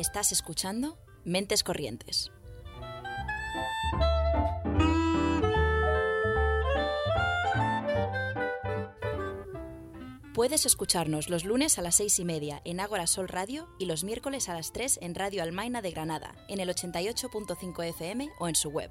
Estás escuchando Mentes Corrientes. Puedes escucharnos los lunes a las 6:30 en Ágora Sol Radio y los miércoles a las 3 en Radio Almaina de Granada, en el 88.5 FM o en su web.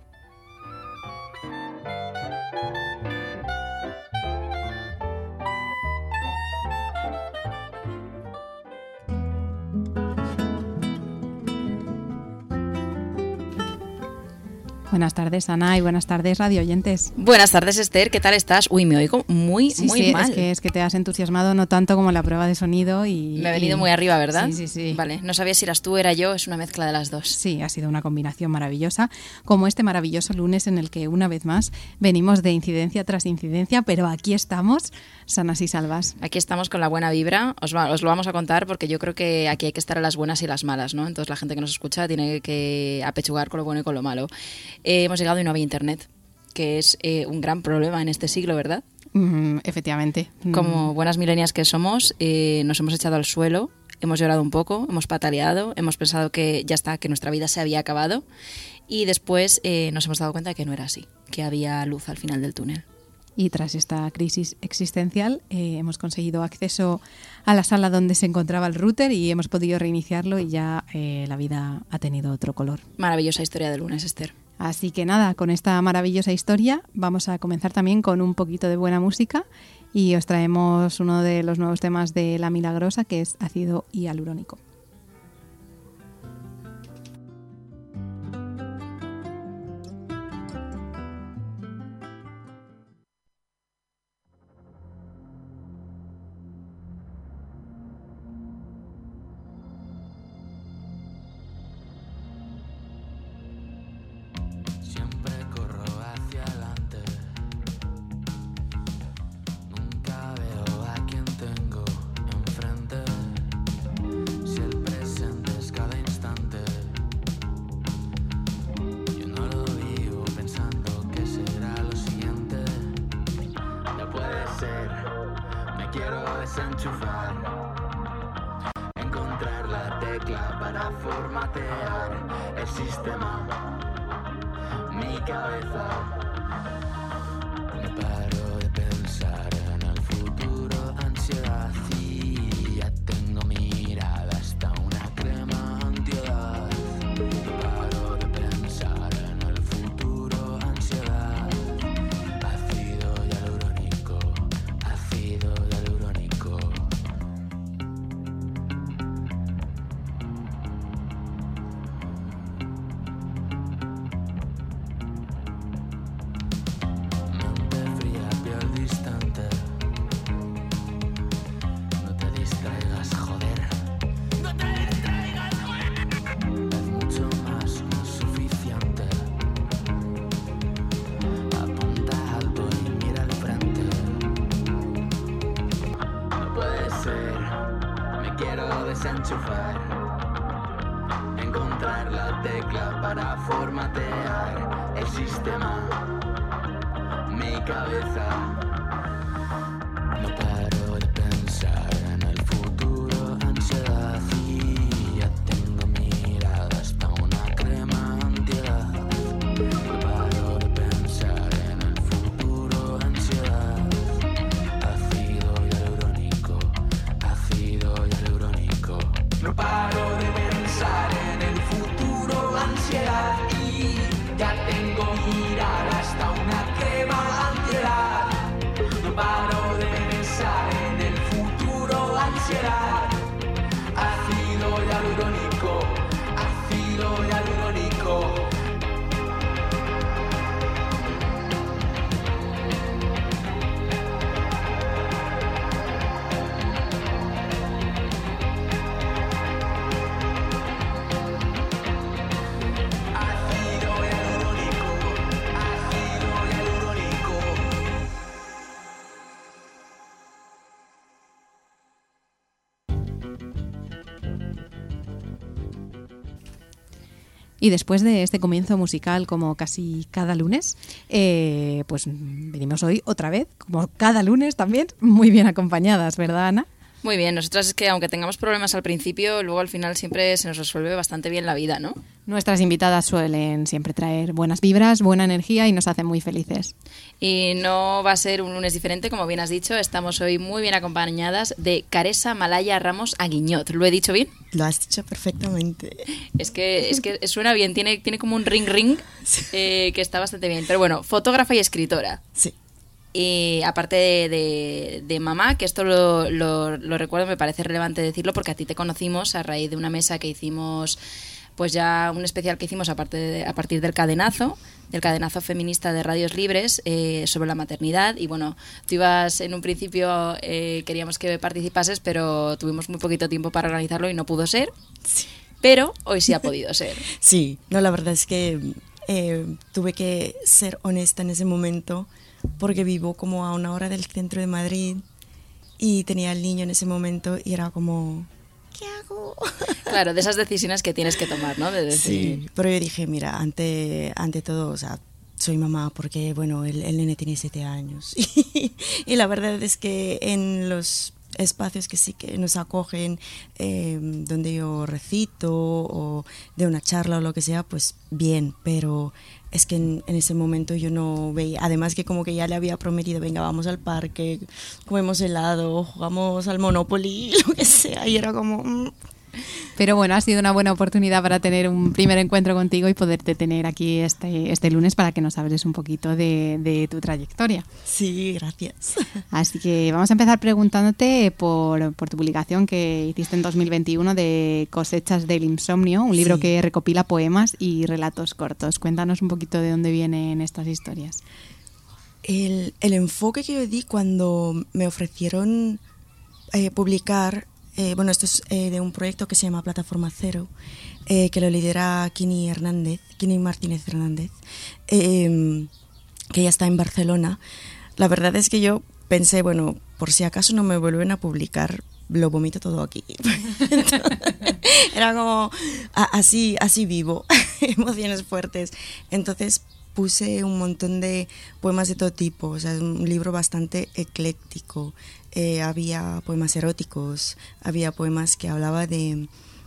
Buenas tardes, Ana, y buenas tardes, radio oyentes. Buenas tardes, Esther, ¿qué tal estás? Uy, me oigo muy mal. Es que te has entusiasmado, no tanto como la prueba de sonido. Me he venido muy arriba, ¿verdad? Sí. Vale, no sabía si eras tú o era yo, es una mezcla de las dos. Sí, ha sido una combinación maravillosa, como este maravilloso lunes en el que una vez más venimos de incidencia tras incidencia, pero aquí estamos, sanas y salvas. Aquí estamos con la buena vibra, os lo vamos a contar porque yo creo que aquí hay que estar a las buenas y las malas, ¿no? Entonces la gente que nos escucha tiene que apechugar con lo bueno y con lo malo. Hemos llegado y no había internet, que es un gran problema en este siglo, ¿verdad? Efectivamente. Como buenas milenias que somos, nos hemos echado al suelo, hemos llorado un poco, hemos pataleado, hemos pensado que ya está, que nuestra vida se había acabado y después nos hemos dado cuenta de que no era así, que había luz al final del túnel. Y tras esta crisis existencial hemos conseguido acceso a la sala donde se encontraba el router y hemos podido reiniciarlo y ya la vida ha tenido otro color. Maravillosa historia del lunes, Esther. Así que nada, con esta maravillosa historia vamos a comenzar también con un poquito de buena música y os traemos uno de los nuevos temas de La Milagrosa, que es ácido hialurónico. Encontrar la tecla para formatear el sistema, mi cabeza. No paro de pensar en el futuro, ansiedad, y ya tengo mirada hasta una crema antiedad. No paro de pensar en el futuro, ansiedad, ácido hialurónico, ácido hialurónico. Desenchufar, encontrar la tecla para formatear el sistema, mi cabeza. No paro de pensar en el futuro, ansiedad, y ya tengo mirada hasta una crema antiedad. No paro de pensar en el futuro, ansiedad, ácido hialurónico, ácido hialurónico. No paro de pensar en el futuro, ansiedad, y ya tengo mirada hasta una crema antiedad. No paro de pensar en el futuro, ansiedad, ácido hialurónico, ácido hialurónico. Y después de este comienzo musical, como casi cada lunes, pues venimos hoy otra vez, como cada lunes también, muy bien acompañadas, ¿verdad, Ana? Muy bien, nosotras es que aunque tengamos problemas al principio, luego al final siempre se nos resuelve bastante bien la vida, ¿no? Nuestras invitadas suelen siempre traer buenas vibras, buena energía y nos hacen muy felices. Y no va a ser un lunes diferente, como bien has dicho. Estamos hoy muy bien acompañadas de Caressa Malaya Ramos Aguiñot. ¿Lo he dicho bien? Lo has dicho perfectamente. Es que suena bien, tiene como un ring que está bastante bien. Pero bueno, fotógrafa y escritora. Sí. Y aparte de mamá, que esto lo recuerdo, me parece relevante decirlo porque a ti te conocimos a raíz de una mesa que hicimos, pues ya un especial que hicimos a partir del cadenazo feminista de Radios Libres sobre la maternidad. Y bueno, tú ibas en un principio, queríamos que participases, pero tuvimos muy poquito tiempo para organizarlo y no pudo ser. Sí. Pero hoy sí ha podido ser. Sí, no, la verdad es que tuve que ser honesta en ese momento porque vivo como a 1 hora del centro de Madrid y tenía al niño en ese momento y era como, ¿qué hago? Claro, de esas decisiones que tienes que tomar, ¿no? De decir... Sí, pero yo dije, mira, ante todo, o sea, soy mamá porque, bueno, el nene tiene 7 años y la verdad es que en los espacios que sí que nos acogen, donde yo recito o de una charla o lo que sea, pues bien, pero es que en ese momento yo no veía, además que como que ya le había prometido, venga, vamos al parque, comemos helado, jugamos al Monopoly, lo que sea, y era como... Pero bueno, ha sido una buena oportunidad para tener un primer encuentro contigo y poderte tener aquí este lunes para que nos hables un poquito de tu trayectoria. Sí, gracias. Así que vamos a empezar preguntándote por tu publicación que hiciste en 2021 de Cosechas del Insomnio, un libro que recopila poemas y relatos cortos. Cuéntanos un poquito de dónde vienen estas historias. El enfoque que yo di cuando me ofrecieron publicar, bueno, esto es de un proyecto que se llama Plataforma Cero, que lo lidera Kini Martínez Hernández, que ya está en Barcelona. La verdad es que yo pensé, bueno, por si acaso no me vuelven a publicar, lo vomito todo aquí. Entonces, era como, así vivo, emociones fuertes. Entonces puse un montón de poemas de todo tipo, o sea, es un libro bastante ecléctico. Había poemas eróticos, había poemas que hablaba de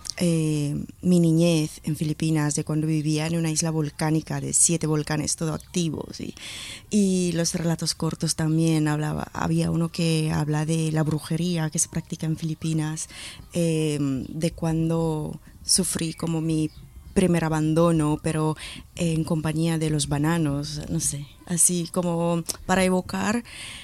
mi niñez en Filipinas, de cuando vivía en una isla volcánica de 7 volcanes todo activos, y los relatos cortos también había uno que habla de la brujería que se practica en Filipinas, de cuando sufrí como mi primer abandono, pero en compañía de los bananos, no sé, así como para evocar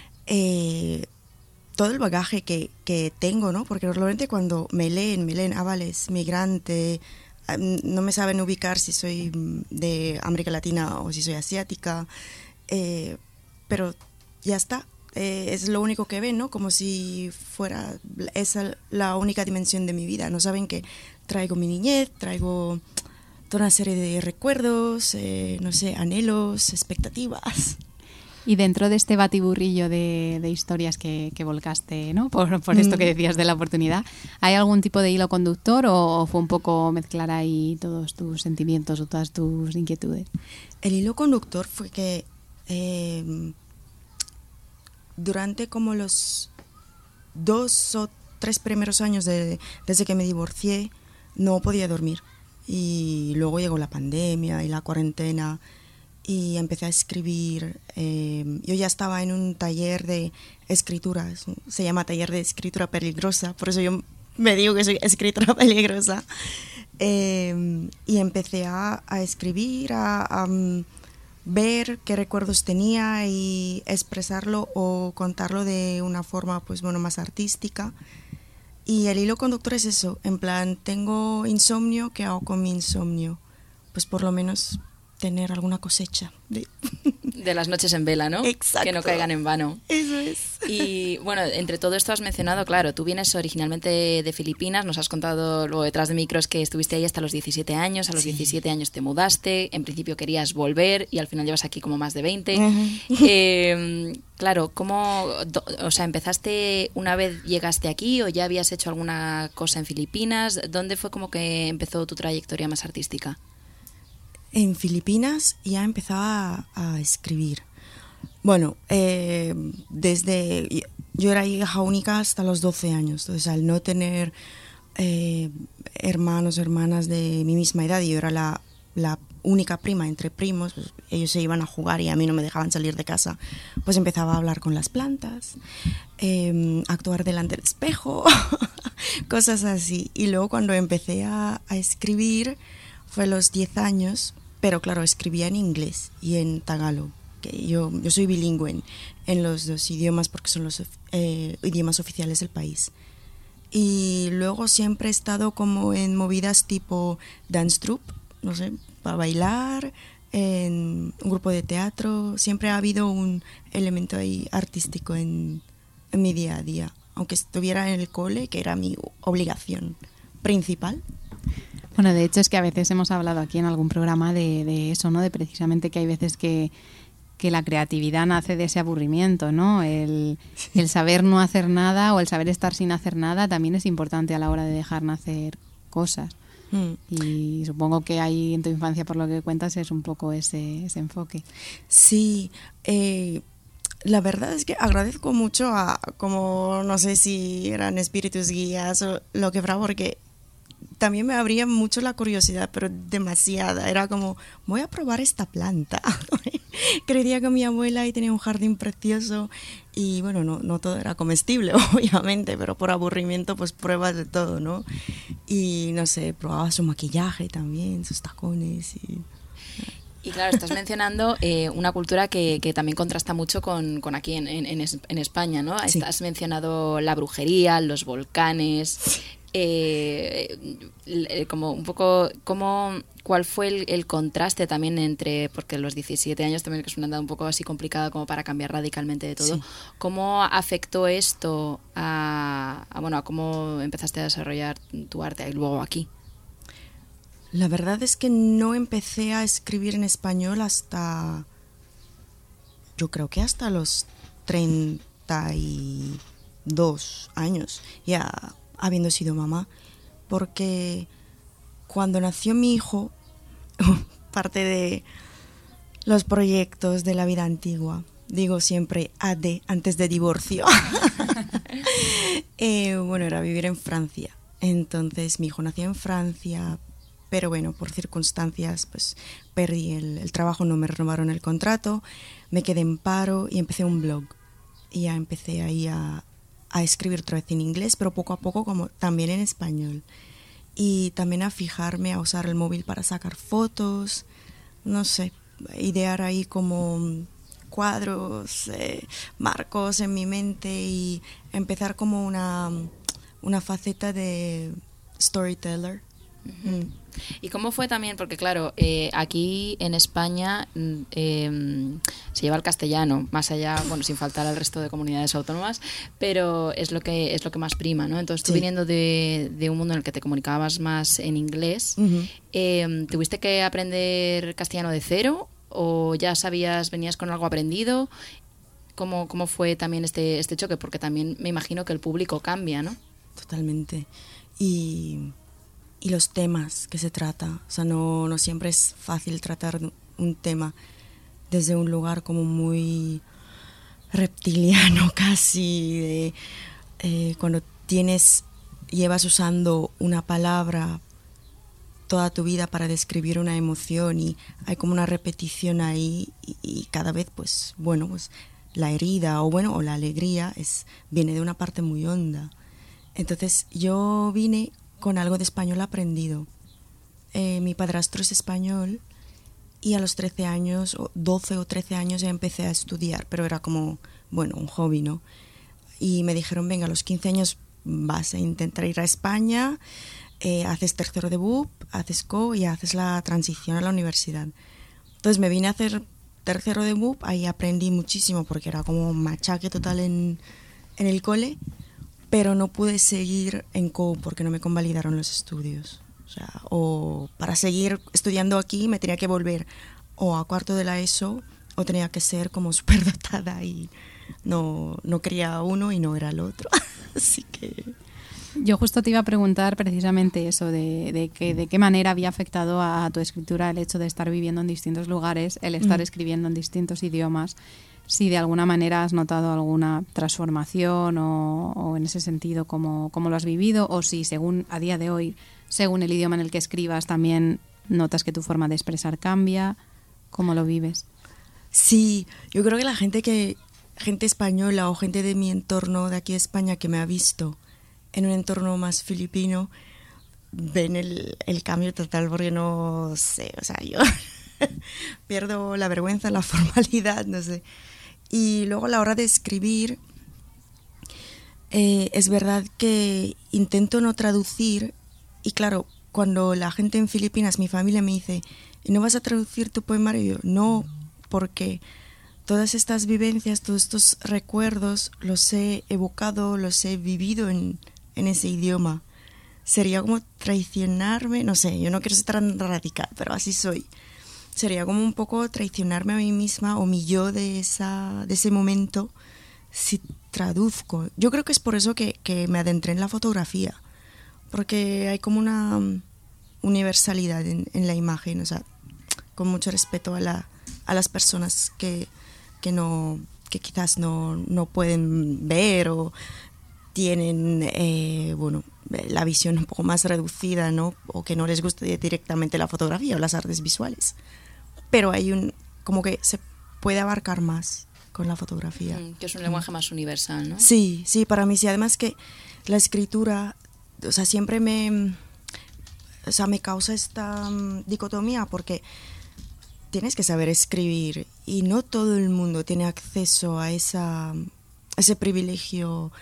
todo el bagaje que tengo, ¿no? Porque normalmente cuando me leen, vale, es migrante, no me saben ubicar si soy de América Latina o si soy asiática, pero ya está, es lo único que ven, ¿no? Como si fuera esa la única dimensión de mi vida. No saben que traigo mi niñez, traigo toda una serie de recuerdos, no sé, anhelos, expectativas. Y dentro de este batiburrillo de historias que volcaste, ¿no? Por esto que decías de la oportunidad, ¿hay algún tipo de hilo conductor o fue un poco mezclar ahí todos tus sentimientos o todas tus inquietudes? El hilo conductor fue que durante como los 2 o 3 primeros años desde que me divorcié, no podía dormir. Y luego llegó la pandemia y la cuarentena y empecé a escribir. Yo ya estaba en un taller de escritura, se llama Taller de Escritura Peligrosa, por eso yo me digo que soy escritora peligrosa. Y empecé a escribir, a ver qué recuerdos tenía y expresarlo o contarlo de una forma, pues bueno, más artística. Y el hilo conductor es eso, en plan, tengo insomnio, ¿qué hago con mi insomnio? Pues por lo menos tener alguna cosecha. De las noches en vela, ¿no? Exacto. Que no caigan en vano. Eso es. Y bueno, entre todo esto has mencionado, claro, tú vienes originalmente de Filipinas, nos has contado luego detrás de micros que estuviste ahí hasta los 17 años, a los 17 años te mudaste, en principio querías volver y al final llevas aquí como más de 20. Uh-huh. Claro, o sea, empezaste una vez llegaste aquí o ya habías hecho alguna cosa en Filipinas? ¿Dónde fue como que empezó tu trayectoria más artística? En Filipinas ya empezaba a escribir. Bueno, yo yo era hija única hasta los 12 años, entonces al no tener hermanos, hermanas de mi misma edad, y yo era la única prima entre primos, pues ellos se iban a jugar y a mí no me dejaban salir de casa, pues empezaba a hablar con las plantas, actuar delante del espejo, cosas así. Y luego cuando empecé a escribir fue a los 10 años, pero claro, escribía en inglés y en tagalo, que yo soy bilingüe en los dos idiomas porque son los idiomas oficiales del país. Y luego siempre he estado como en movidas tipo dance troupe, no sé, para bailar, en un grupo de teatro. Siempre ha habido un elemento ahí artístico en mi día a día, aunque estuviera en el cole, que era mi obligación principal. Bueno, de hecho es que a veces hemos hablado aquí en algún programa de eso, ¿no? De precisamente que hay veces que la creatividad nace de ese aburrimiento, ¿no? El saber no hacer nada o el saber estar sin hacer nada también es importante a la hora de dejar nacer cosas. Y supongo que ahí en tu infancia, por lo que cuentas, es un poco ese enfoque. Sí, la verdad es que agradezco mucho a, como no sé si eran espíritus guías o lo que fuera, porque también me abría mucho la curiosidad, pero demasiada. Era como, voy a probar esta planta. Creía que mi abuela y tenía un jardín precioso y bueno, no todo era comestible, obviamente, pero por aburrimiento pues pruebas de todo, ¿no? Y no sé, probaba su maquillaje también, sus tacones Y claro, estás mencionando una cultura que también contrasta mucho con aquí en España, ¿no? Sí. Has mencionado la brujería, los volcanes, como un poco cuál fue el contraste también entre, porque los 17 años también que es una edad un poco así complicada como para cambiar radicalmente de todo. Sí. ¿Cómo afectó esto a cómo empezaste a desarrollar tu arte y luego aquí? La verdad es que no empecé a escribir en español hasta, yo creo que hasta los 32 años, ya habiendo sido mamá, porque cuando nació mi hijo, parte de los proyectos de la vida antigua, digo siempre AD, antes de divorcio, era vivir en Francia. Entonces mi hijo nació en Francia, pero bueno, por circunstancias pues perdí el trabajo, no me renovaron el contrato, me quedé en paro y empecé un blog. Y ya empecé ahí a escribir otra vez en inglés, pero poco a poco como también en español. Y también a fijarme, a usar el móvil para sacar fotos, no sé, idear ahí como cuadros, marcos en mi mente y empezar como una faceta de storyteller. Uh-huh. ¿Y cómo fue también? Porque claro, aquí en España se lleva el castellano, más allá, sin faltar al resto de comunidades autónomas, pero es lo que más prima, ¿no? Entonces tú viniendo de un mundo en el que te comunicabas más en inglés, uh-huh. ¿Tuviste que aprender castellano de cero o ya venías con algo aprendido? ¿Cómo fue también este choque? Porque también me imagino que el público cambia, ¿no? Totalmente. Y los temas que se trata, o sea, no siempre es fácil tratar un tema desde un lugar como muy reptiliano casi, cuando llevas usando una palabra toda tu vida para describir una emoción y hay como una repetición ahí y cada vez pues la herida o la alegría viene de una parte muy honda. Entonces yo vine con algo de español aprendido. Mi padrastro es español y a los 13 años, 12 o 13 años ya empecé a estudiar, pero era como, un hobby, ¿no? Y me dijeron, venga, a los 15 años vas a intentar ir a España, haces tercero de BUP, haces CO y haces la transición a la universidad. Entonces me vine a hacer tercero de BUP, ahí aprendí muchísimo porque era como un machaque total en el cole, pero no pude seguir en CO porque no me convalidaron los estudios. O para seguir estudiando aquí me tenía que volver o a cuarto de la ESO o tenía que ser como superdotada y no quería uno y no era el otro. Así que... Yo justo te iba a preguntar precisamente eso, de qué manera había afectado a tu escritura el hecho de estar viviendo en distintos lugares, el estar escribiendo en distintos idiomas. si de alguna manera has notado alguna transformación o en ese sentido cómo lo has vivido, o si según a día de hoy, según el idioma en el que escribas, también notas que tu forma de expresar cambia. ¿Cómo lo vives? Sí, yo creo que gente española o gente de mi entorno de aquí de España que me ha visto en un entorno más filipino, ven el cambio total, porque no sé, o sea, yo pierdo la vergüenza, la formalidad, no sé. Y luego a la hora de escribir, es verdad que intento no traducir, y claro, cuando la gente en Filipinas, mi familia me dice, ¿no vas a traducir tu poemario? Yo, no, porque todas estas vivencias, todos estos recuerdos los he evocado, los he vivido en ese idioma. Sería como traicionarme, no sé, yo no quiero ser tan radical, pero así soy. Sería como un poco traicionarme a mí misma o mi yo de ese momento si traduzco. Yo creo que es por eso que me adentré en la fotografía, porque hay como una universalidad en la imagen, o sea, con mucho respeto a las personas que quizás no pueden ver o tienen la visión un poco más reducida, ¿no? O que no les gusta directamente la fotografía o las artes visuales. Pero hay como que se puede abarcar más con la fotografía. Que es un lenguaje más universal, ¿no? Sí, para mí sí. Además que la escritura, o sea, siempre me causa esta dicotomía, porque tienes que saber escribir y no todo el mundo tiene acceso a ese privilegio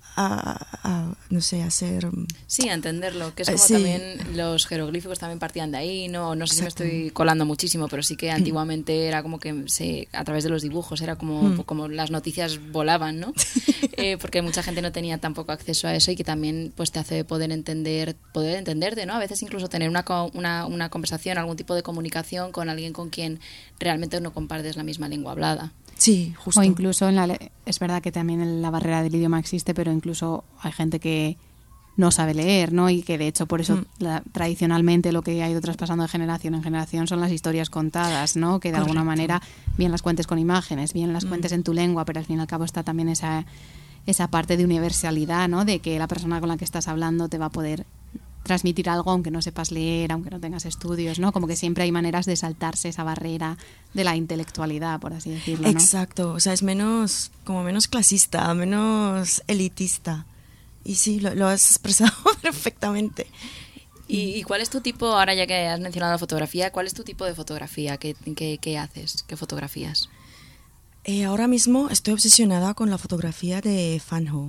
no sé, hacer... Sí, a entenderlo, que es como sí. también los jeroglíficos también partían de ahí, no sé si me estoy colando muchísimo, pero sí que antiguamente era como que a través de los dibujos era como las noticias volaban, ¿no? Porque mucha gente no tenía tampoco acceso a eso, y que también pues te hace poder entenderte, ¿no? A veces incluso tener una conversación, algún tipo de comunicación con alguien con quien realmente no compartes la misma lengua hablada. Sí, justo. O incluso es verdad que también la barrera del idioma existe, pero incluso hay gente que no sabe leer, ¿no? Y que de hecho por eso tradicionalmente lo que ha ido traspasando de generación en generación son las historias contadas, ¿no? Que de alguna manera bien las cuentes con imágenes, bien las cuentes en tu lengua, pero al fin y al cabo está también esa parte de universalidad, ¿no? De que la persona con la que estás hablando te va a poder transmitir algo aunque no sepas leer, aunque no tengas estudios, ¿no? Como que siempre hay maneras de saltarse esa barrera de la intelectualidad, por así decirlo, ¿no? Exacto, o sea, es menos clasista, menos elitista. Y sí, lo has expresado perfectamente. ¿Y cuál es tu tipo, ahora ya que has mencionado la fotografía, cuál es tu tipo de fotografía? ¿Qué haces? ¿Qué fotografías? Ahora mismo estoy obsesionada con la fotografía de Van Gogh.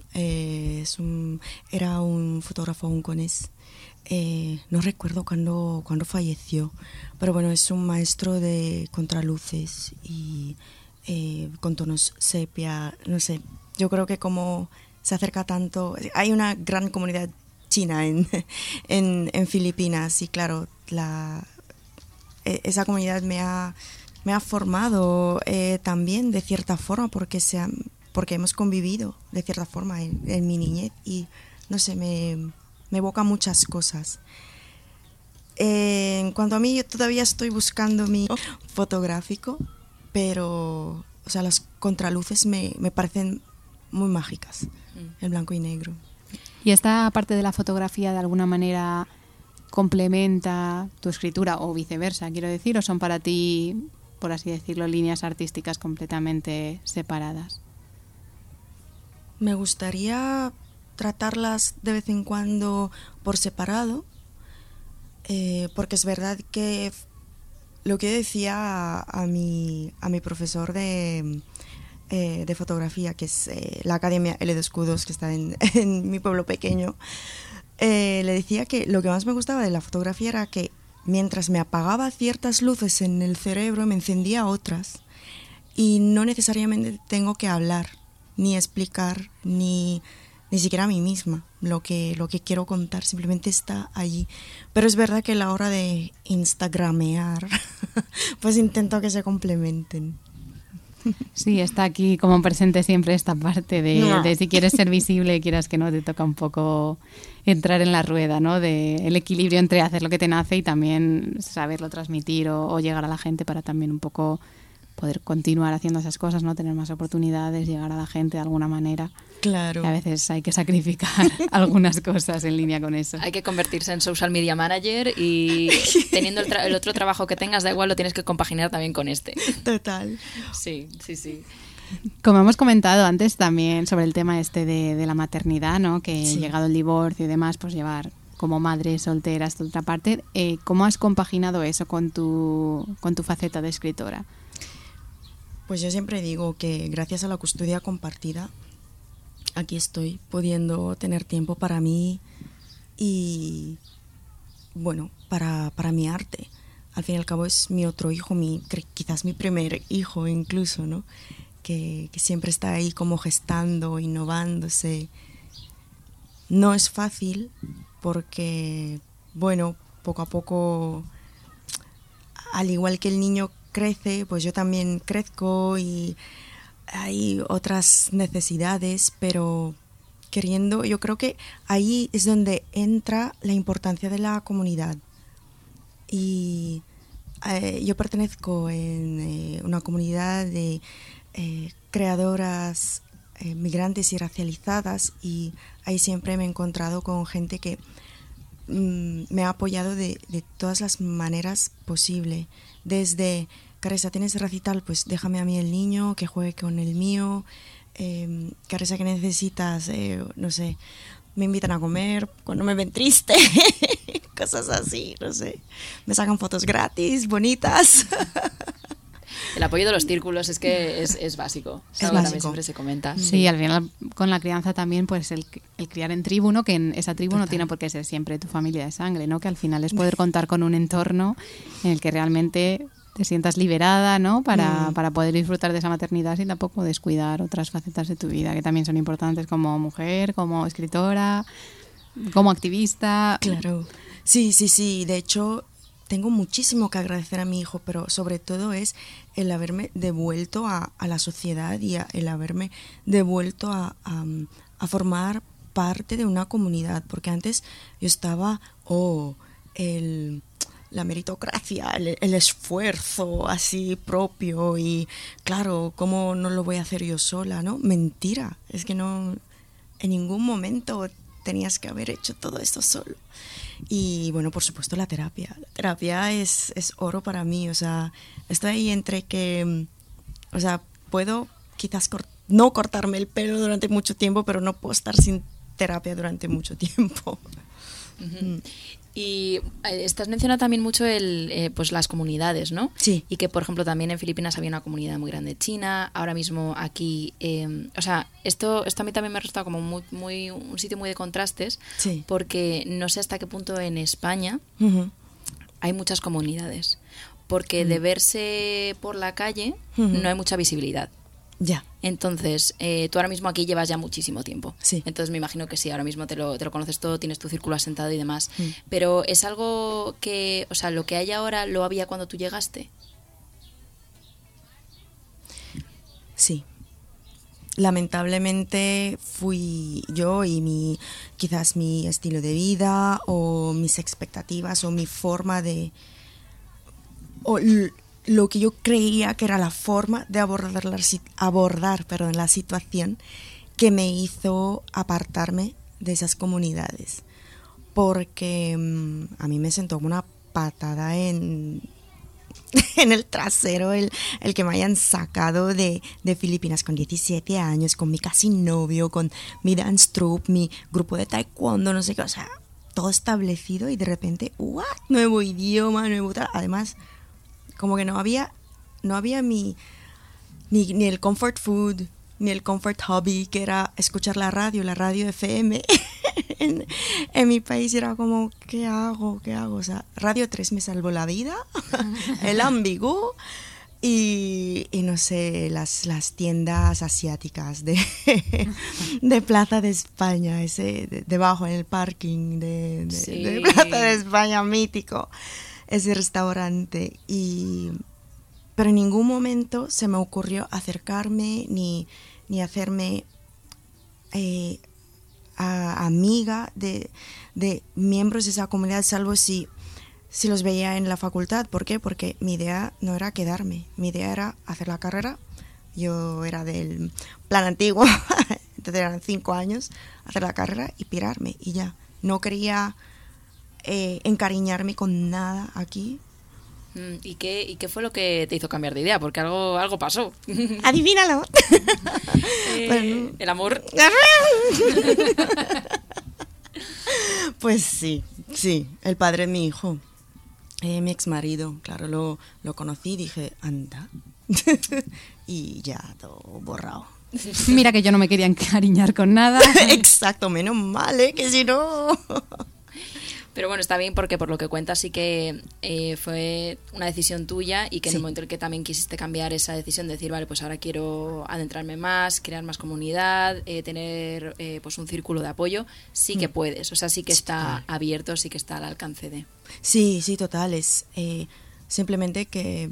Era un fotógrafo hongkonés. No recuerdo cuándo falleció, pero bueno, es un maestro de contraluces y con tonos sepia, no sé. Yo creo que como se acerca tanto, hay una gran comunidad china en Filipinas, y claro, esa comunidad me ha formado también de cierta forma, porque hemos convivido de cierta forma en mi niñez, y no sé, me evoca muchas cosas. En cuanto a mí, yo todavía estoy buscando mi fotográfico, pero o sea, las contraluces me parecen muy mágicas, el blanco y negro. ¿Y esta parte de la fotografía de alguna manera complementa tu escritura o viceversa, quiero decir, o son para ti, por así decirlo, líneas artísticas completamente separadas? Me gustaría tratarlas de vez en cuando por separado, porque es verdad que lo que decía a mi profesor de fotografía, que es la Academia L de Escudos, que está en mi pueblo pequeño, le decía que lo que más me gustaba de la fotografía era que mientras me apagaba ciertas luces en el cerebro, me encendía otras, y no necesariamente tengo que hablar ni explicar, ni siquiera a mí misma lo que quiero contar, simplemente está allí. Pero es verdad que a la hora de instagramear pues intento que se complementen. Sí, está aquí como presente siempre esta parte de si quieres ser visible, quieras que no, te toca un poco entrar en la rueda, ¿no? De el equilibrio entre hacer lo que te nace y también saberlo transmitir o llegar a la gente, para también un poco poder continuar haciendo esas cosas, ¿no? Tener más oportunidades, llegar a la gente de alguna manera. Claro. Y a veces hay que sacrificar algunas cosas en línea con eso. Hay que convertirse en social media manager y teniendo el otro trabajo que tengas, da igual, lo tienes que compaginar también con este. Total. Sí, sí, sí. Como hemos comentado antes también sobre el tema este de la maternidad, ¿no? Que Sí. llegado el divorcio y demás, pues llevar como madre soltera esta otra parte. ¿Cómo has compaginado eso con tu faceta de escritora? Pues yo siempre digo que gracias a la custodia compartida, aquí estoy pudiendo tener tiempo para mí y, bueno, para mi arte. Al fin y al cabo es mi otro hijo, quizás mi primer hijo incluso, ¿no? Que siempre está ahí como gestando, innovándose. No es fácil porque, bueno, poco a poco, al igual que el niño crece, pues yo también crezco y hay otras necesidades, pero yo creo que ahí es donde entra la importancia de la comunidad. Y yo pertenezco en una comunidad de creadoras migrantes y racializadas, y ahí siempre me he encontrado con gente que me ha apoyado de todas las maneras posibles. Desde, Caresa, ¿tienes recital? Pues déjame a mí el niño, que juegue con el mío. Caresa, ¿qué necesitas? No sé, me invitan a comer cuando me ven triste. Cosas así, no sé. Me sacan fotos gratis, bonitas. El apoyo de los círculos es que es básico. Es Algo también básico. siempre se comenta. Sí, al final con la crianza también, pues el criar en tribu, ¿no? Que en esa tribu no tiene por qué ser siempre tu familia de sangre, ¿no? Que al final es poder contar con un entorno en el que realmente te sientas liberada, ¿no? Para poder disfrutar de esa maternidad sin tampoco descuidar otras facetas de tu vida, que también son importantes, como mujer, como escritora, como activista. Claro. Sí, sí, sí. De hecho, tengo muchísimo que agradecer a mi hijo, pero sobre todo es el haberme devuelto a la sociedad y el haberme devuelto a formar parte de una comunidad, porque antes yo estaba, la meritocracia, el esfuerzo así propio, y claro, ¿cómo no lo voy a hacer yo sola, no? Mentira, es que no, en ningún momento tenías que haber hecho todo esto solo. Y bueno, por supuesto la terapia es oro para mí, o sea, estoy ahí entre que, o sea, puedo quizás no cortarme el pelo durante mucho tiempo, pero no puedo estar sin terapia durante mucho tiempo. Uh-huh. Y estás mencionando también mucho pues las comunidades, ¿no? Sí. Y que, por ejemplo, también en Filipinas había una comunidad muy grande china. Ahora mismo aquí, o sea, esto a mí también me ha resultado como un sitio muy de contrastes, Sí. porque no sé hasta qué punto en España Uh-huh. hay muchas comunidades, porque de verse por la calle Uh-huh. no hay mucha visibilidad. Ya. Entonces, tú ahora mismo aquí llevas ya muchísimo tiempo. Sí. Entonces me imagino que sí, ahora mismo te lo conoces todo, tienes tu círculo asentado y demás. Pero es algo que, o sea, lo que hay ahora lo había cuando tú llegaste. Sí. Lamentablemente fui yo y quizás mi estilo de vida o mis expectativas o mi forma de... lo que yo creía que era la forma de abordar la situación, que me hizo apartarme de esas comunidades, porque a mí me sentó como una patada en el trasero el que me hayan sacado de Filipinas con 17 años, con mi casi novio, con mi dance troupe, mi grupo de taekwondo, no sé qué, o sea, todo establecido, y de repente, ¿what? Nuevo idioma, además, como que no había ni el comfort food, ni el comfort hobby, que era escuchar la radio FM. en mi país era como, ¿qué hago? O sea, Radio 3 me salvó la vida, el Ambigu, y no sé, las tiendas asiáticas de Plaza de España, debajo en el parking de Plaza de España, mítico, ese restaurante. Pero en ningún momento se me ocurrió acercarme ni hacerme amiga de miembros de esa comunidad, salvo si si los veía en la facultad. ¿Por qué? Porque mi idea no era quedarme, mi idea era hacer la carrera. Yo era del plan antiguo, entonces eran 5 años, hacer la carrera y pirarme y ya. No quería encariñarme con nada aquí. ¿Y qué fue lo que te hizo cambiar de idea? Porque algo pasó. ¡Adivínalo! Bueno. El amor. Pues sí, el padre de mi hijo, mi ex marido, claro, lo conocí y dije, anda, y ya todo borrado. Mira que yo no me quería encariñar con nada. Exacto, menos mal, que si no... Pero bueno, está bien porque por lo que cuentas sí que fue una decisión tuya y que en el momento en el que también quisiste cambiar esa decisión de decir, vale, pues ahora quiero adentrarme más, crear más comunidad, tener pues un círculo de apoyo, sí que puedes, o sea, sí que está abierto, sí que está al alcance de... Sí, total, es simplemente que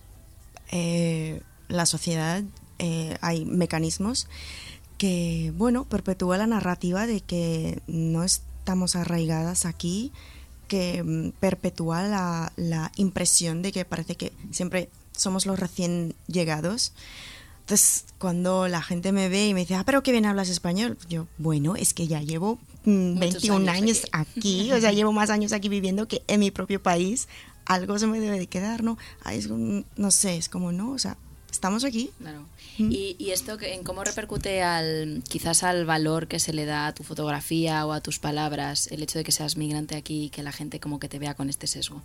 la sociedad, hay mecanismos que, bueno, perpetúa la narrativa de que no estamos arraigadas aquí, que perpetúa la impresión de que parece que siempre somos los recién llegados. Entonces, cuando la gente me ve y me dice, pero qué bien hablas español, yo, bueno, es que ya llevo 21 años aquí, o sea, llevo más años aquí viviendo que en mi propio país, algo se me debe de quedar, ¿no? No sé, es como, no, o sea, estamos aquí. Claro. ¿Y esto en cómo repercute quizás al valor que se le da a tu fotografía o a tus palabras, el hecho de que seas migrante aquí y que la gente como que te vea con este sesgo?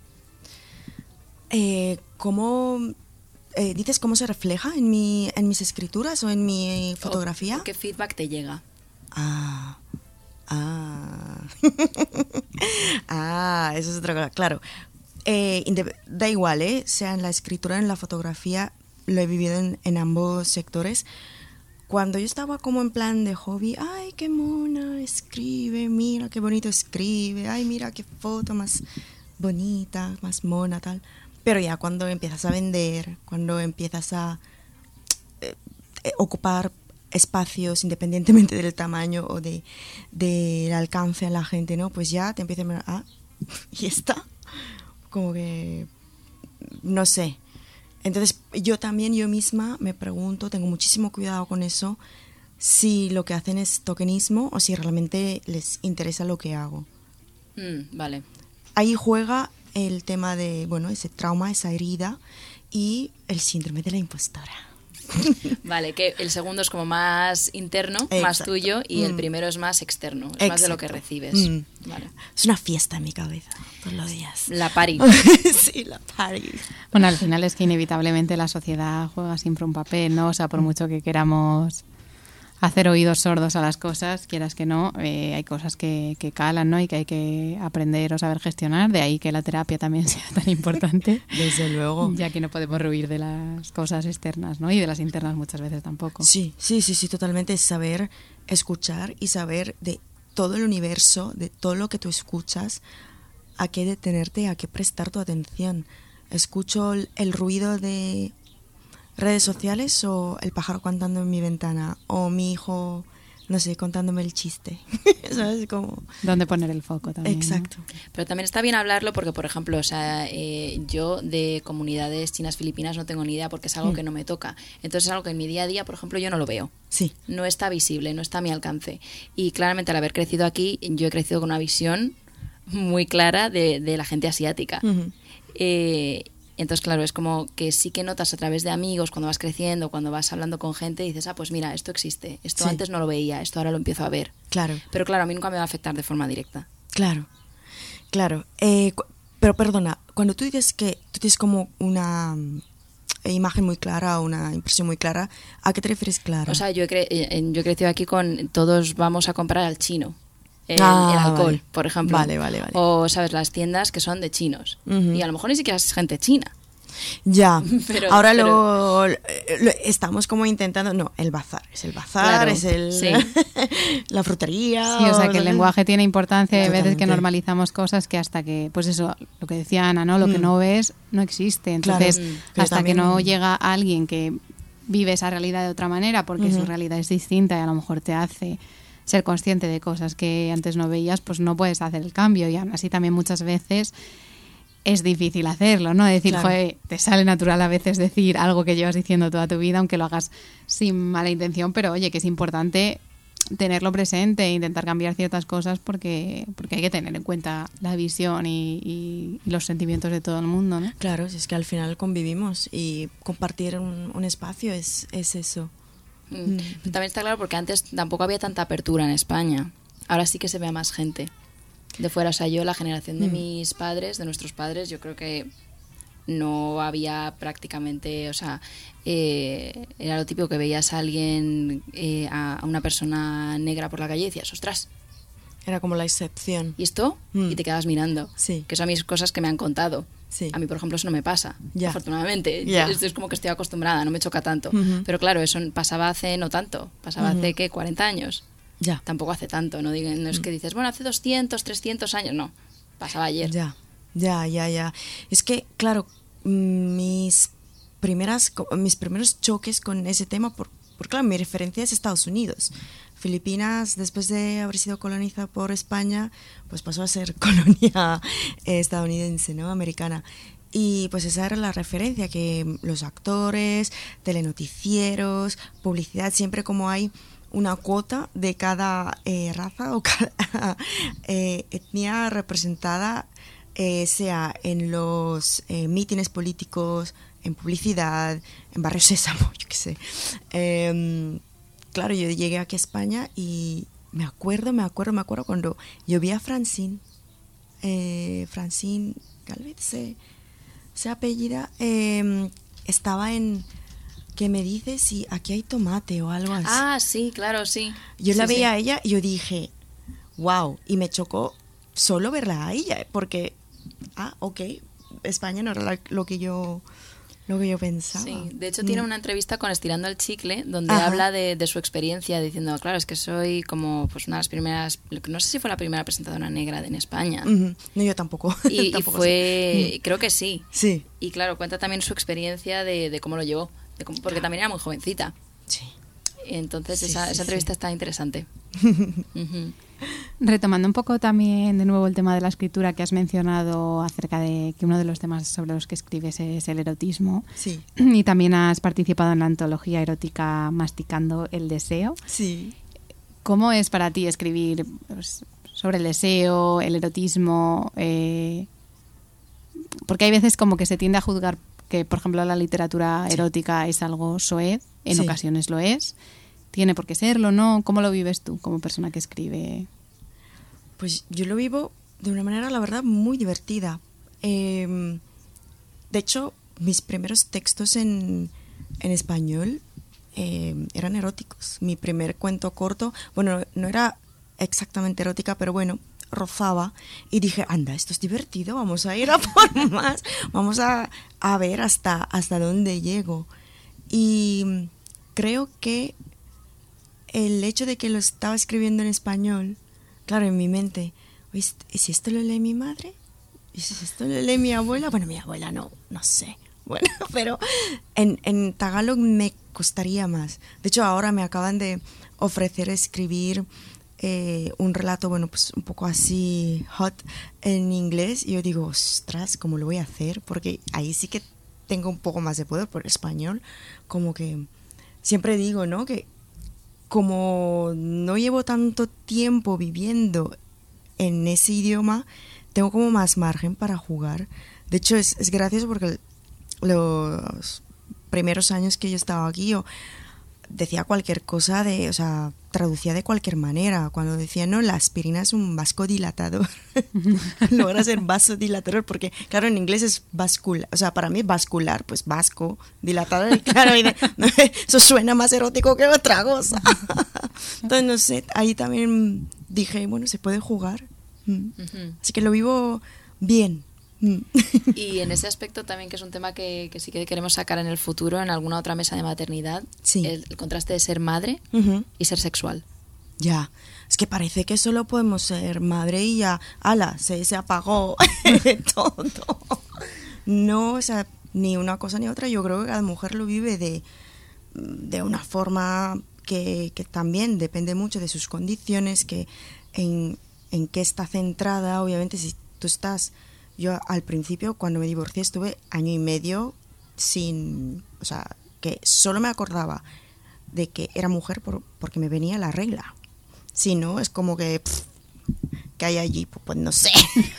¿Dices cómo se refleja en mis escrituras o en mi fotografía? ¿Qué feedback te llega? Eso es otra cosa, claro. Da igual, sea en la escritura, en la fotografía, lo he vivido en ambos sectores. Cuando yo estaba como en plan de hobby, ay, qué mona escribe, mira qué bonito escribe, ay, mira qué foto más bonita, más mona, tal. Pero ya cuando empiezas a vender, cuando empiezas a ocupar espacios independientemente del tamaño o del alcance a la gente, ¿no? Pues ya te empiezas a mirar, y está, como que, no sé. Entonces yo misma me pregunto, tengo muchísimo cuidado con eso, si lo que hacen es tokenismo o si realmente les interesa lo que hago. Vale. Ahí juega el tema de, bueno, ese trauma, esa herida y el síndrome de la impostora. Vale, que el segundo es como más interno, Exacto. Más tuyo, y el primero es más externo, es más de lo que recibes. Vale. Es una fiesta en mi cabeza todos los días. La party. Sí, la party. Bueno, al final es que inevitablemente la sociedad juega siempre un papel, ¿no? O sea, por mucho que queramos hacer oídos sordos a las cosas, quieras que no, hay cosas que calan, ¿no? Y que hay que aprender o saber gestionar. De ahí que la terapia también sea tan importante. Desde luego. Ya que no podemos huir de las cosas externas, ¿no? Y de las internas muchas veces tampoco. Sí, totalmente. Es saber escuchar y saber de todo el universo, de todo lo que tú escuchas, a qué detenerte, a qué prestar tu atención. Escucho el ruido de redes sociales o el pájaro cantando en mi ventana o mi hijo, no sé, contándome el chiste. ¿Sabes? Como... ¿Dónde poner el foco también? Exacto. ¿no? Pero también está bien hablarlo porque, por ejemplo, o sea, yo de comunidades chinas filipinas no tengo ni idea porque es algo que no me toca. Entonces es algo que en mi día a día, por ejemplo, yo no lo veo. Sí. No está visible, no está a mi alcance. Y claramente al haber crecido aquí, yo he crecido con una visión muy clara de la gente asiática. Uh-huh. Entonces, claro, es como que sí que notas a través de amigos, cuando vas creciendo, cuando vas hablando con gente, dices, pues mira, esto existe, esto antes no lo veía, esto ahora lo empiezo a ver. Claro. Pero claro, a mí nunca me va a afectar de forma directa. Claro. Pero perdona, cuando tú dices que tú tienes como una imagen muy clara, una impresión muy clara, ¿a qué te refieres clara? O sea, yo he crecido aquí con todos vamos a comprar al chino. El alcohol, vale. Por ejemplo. Vale. O, ¿sabes? Las tiendas que son de chinos. Uh-huh. Y a lo mejor ni siquiera es gente china. Ya, ahora pero... lo estamos como intentando... No, el bazar, Claro, es la frutería... Sí, o sea que el lenguaje tiene importancia y hay veces que Totalmente. normalizamos cosas que hasta que, pues eso, lo que decía Ana, ¿no? Lo que no ves no existe. Entonces, Pero hasta también... que no llega alguien que vive esa realidad de otra manera, porque su realidad es distinta y a lo mejor te hace ser consciente de cosas que antes no veías, pues no puedes hacer el cambio. Y aún así también muchas veces es difícil hacerlo, ¿no? Decir, Claro. joder, te sale natural a veces decir algo que llevas diciendo toda tu vida, aunque lo hagas sin mala intención, pero oye, que es importante tenerlo presente e intentar cambiar ciertas cosas porque hay que tener en cuenta la visión y los sentimientos de todo el mundo, ¿no? Claro, si es que al final convivimos y compartir un espacio es eso. También está claro porque antes tampoco había tanta apertura en España. Ahora sí que se ve a más gente de fuera. O sea, yo, la generación de mis padres, de nuestros padres, yo creo que no había prácticamente, o sea, era lo típico que veías a alguien, a una persona negra por la calle y decías, ostras, Era como la excepción. ¿y esto? Y te quedas mirando. Sí. Que son mis cosas que me han contado. Sí. A mí, por ejemplo, eso no me pasa, Ya. afortunadamente. Ya. Es como que estoy acostumbrada, no me choca tanto. Ujú. Pero claro, eso pasaba hace no tanto. Pasaba hace, ¿qué? 40 años. Ya. Tampoco hace tanto, no es que dices, bueno, hace 200, 300 años. No, pasaba ayer. Ya. Es que, claro, mis primeros choques con ese tema, porque claro, mi referencia es Estados Unidos. Filipinas, después de haber sido colonizada por España, pues pasó a ser colonia estadounidense, ¿no? Americana. Y pues esa era la referencia, que los actores, telenoticieros, publicidad, siempre como hay una cuota de cada raza o cada etnia representada, sea en los mítines políticos, en publicidad, en Barrio Sésamo, yo qué sé. Claro, yo llegué aquí a España y me acuerdo cuando yo vi a Francine Galvez se apellida, estaba en que me dice si aquí hay tomate o algo así. Ah, sí, claro, sí. Yo Sí, la sí. veía a ella y yo dije, wow, y me chocó solo verla a ella, porque, ok, España no era lo que yo pensaba. Sí, de hecho tiene una entrevista con Estirando el Chicle donde Ajá. habla de su experiencia diciendo, claro, es que soy como pues una de las primeras, no sé si fue la primera presentadora negra en España. Ujú. No, yo tampoco. Y Tampoco fue, sé. creo que sí. Sí, Y claro, cuenta también su experiencia de cómo lo llevó, porque también era muy jovencita. sí. Entonces Sí, esa sí, entrevista está interesante. Ujú. Retomando un poco también de nuevo el tema de la escritura que has mencionado acerca de que uno de los temas sobre los que escribes es el erotismo. Sí, Y también has participado en la antología erótica Masticando el Deseo. sí. ¿Cómo es para ti escribir pues, sobre el deseo, el erotismo? Porque hay veces como que se tiende a juzgar que, por ejemplo, la literatura erótica es algo soez, en Sí. ocasiones lo es. ¿Tiene por qué serlo, no? ¿Cómo lo vives tú como persona que escribe? Pues yo lo vivo de una manera, la verdad, muy divertida. De hecho, mis primeros textos en español eran eróticos. Mi primer cuento corto, bueno, no era exactamente erótica, pero bueno, rozaba. Y dije, anda, esto es divertido, vamos a ir a por más, vamos a ver hasta dónde llego. Y creo que el hecho de que lo estaba escribiendo en español, claro, en mi mente, ¿y si esto lo lee mi madre? ¿Y si esto lo lee mi abuela? Bueno, mi abuela no sé. Bueno, pero en Tagalog me costaría más. De hecho, ahora me acaban de ofrecer escribir un relato, bueno, pues un poco así hot en inglés. Y yo digo, ostras, ¿cómo lo voy a hacer? Porque ahí sí que tengo un poco más de poder por español. Como que siempre digo, ¿no? Que como no llevo tanto tiempo viviendo en ese idioma, tengo como más margen para jugar. De hecho, es gracioso porque los primeros años que yo estaba aquí, yo decía cualquier cosa, o sea, traducía de cualquier manera. Cuando decía, no, la aspirina es un vasodilatador, logra ser vasodilatador, porque, claro, en inglés es vascular, o sea, para mí vascular, pues vasco, dilatador, y claro, eso suena más erótico que otra cosa. Entonces, no sé, ahí también dije, bueno, se puede jugar. Ujú. Así que lo vivo bien. Y en ese aspecto también, que es un tema que sí que queremos sacar en el futuro, en alguna otra mesa de maternidad, Sí. el contraste de ser madre Ujú. y ser sexual. Ya, es que parece que solo podemos ser madre y ya, ala, se apagó todo. No, o sea, ni una cosa ni otra. Yo creo que cada mujer lo vive de una forma que también depende mucho de sus condiciones, que en qué está centrada. Obviamente, si tú estás... Yo al principio, cuando me divorcié, estuve año y medio sin... O sea, que solo me acordaba de que era mujer porque me venía la regla. Si no, es como que hay allí, pues no sé.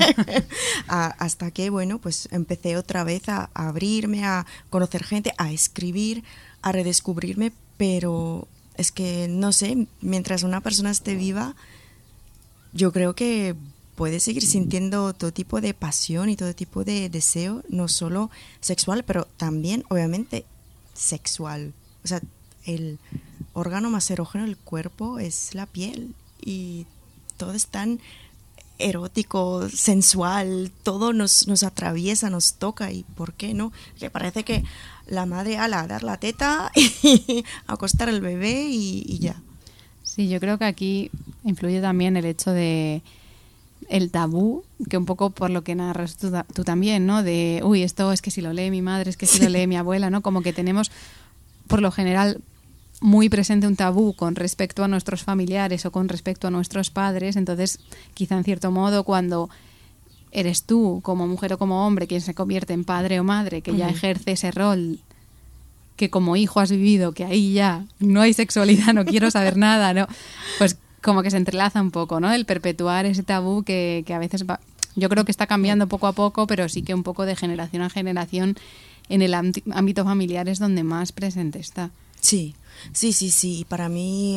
Hasta que, bueno, pues empecé otra vez a abrirme, a conocer gente, a escribir, a redescubrirme, pero es que, no sé, mientras una persona esté viva, yo creo que puede seguir sintiendo todo tipo de pasión y todo tipo de deseo, no solo sexual, pero también, obviamente, sexual. O sea, el órgano más erógeno del cuerpo es la piel y todo es tan erótico, sensual, todo nos atraviesa, nos toca, y ¿por qué no? Que parece que la madre, a dar la teta y acostar al bebé y ya. Sí, yo creo que aquí influye también el hecho de el tabú, que un poco por lo que narras tú también, ¿no? De, uy, esto es que si lo lee mi madre, es que si lo lee mi abuela, ¿no? Como que tenemos, por lo general, muy presente un tabú con respecto a nuestros familiares o con respecto a nuestros padres. Entonces, quizá en cierto modo, cuando eres tú, como mujer o como hombre, quien se convierte en padre o madre, que ya ejerce ese rol que como hijo has vivido, que ahí ya no hay sexualidad, no quiero saber nada, ¿no? Pues como que se entrelaza un poco, ¿no? El perpetuar ese tabú que a veces va, yo creo que está cambiando poco a poco, pero sí que un poco de generación a generación en el ámbito familiar es donde más presente está. Sí. Para mí,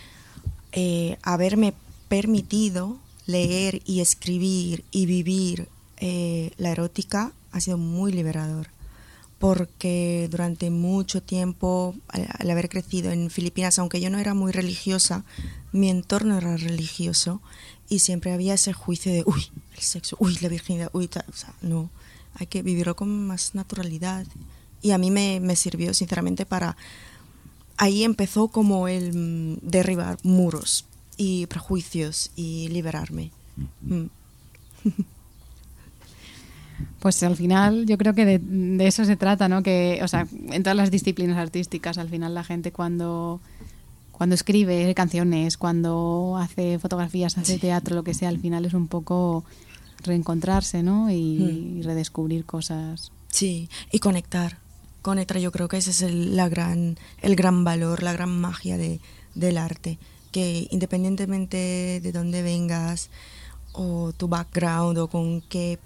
haberme permitido leer y escribir y vivir la erótica ha sido muy liberador. Porque durante mucho tiempo, al haber crecido en Filipinas, aunque yo no era muy religiosa, mi entorno era religioso y siempre había ese juicio de, uy, el sexo, uy, la virginidad, uy, tal. O sea, no, hay que vivirlo con más naturalidad. Y a mí me sirvió, sinceramente, para... Ahí empezó como el derribar muros y prejuicios y liberarme. Pues al final yo creo que de eso se trata, ¿no? Que, o sea, en todas las disciplinas artísticas, al final la gente cuando escribe canciones, cuando hace fotografías, hace teatro, lo que sea, al final es un poco reencontrarse, ¿no? Y redescubrir cosas. Sí, y conectar, yo creo que ese es el gran valor, la gran magia del arte, que independientemente de dónde vengas o tu background o con qué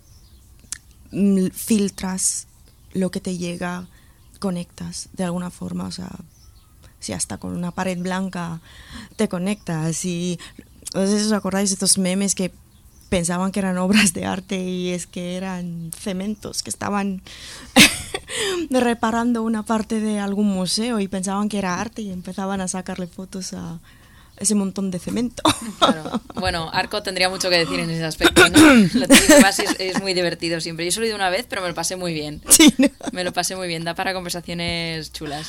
filtras lo que te llega, conectas de alguna forma. O sea, si hasta con una pared blanca te conectas. Y no sé si os acordáis de estos memes que pensaban que eran obras de arte y es que eran cementos que estaban reparando una parte de algún museo y pensaban que era arte y empezaban a sacarle fotos a ese montón de cemento. Claro. Bueno, Arco tendría mucho que decir en ese aspecto, ¿no? Lo que pasa es muy divertido siempre. Yo solo he ido una vez, pero me lo pasé muy bien. Sí, ¿no? Me lo pasé muy bien, da para conversaciones chulas.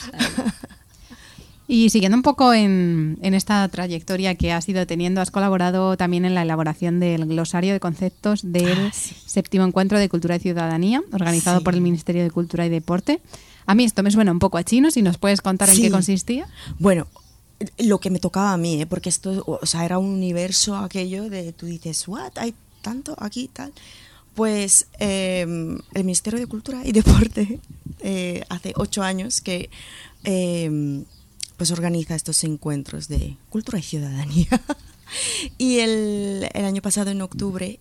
Y siguiendo un poco en esta trayectoria que has ido teniendo, has colaborado también en la elaboración del glosario de conceptos del séptimo encuentro de Cultura y Ciudadanía, organizado por el Ministerio de Cultura y Deporte. A mí esto me suena un poco a chino, si nos puedes contar en qué consistía. Bueno, lo que me tocaba a mí, porque esto, o sea, era un universo aquello de, tú dices, ¿what? ¿Hay tanto aquí y tal? Pues el Ministerio de Cultura y Deporte hace 8 años que pues organiza estos encuentros de cultura y ciudadanía. Y el año pasado, en octubre,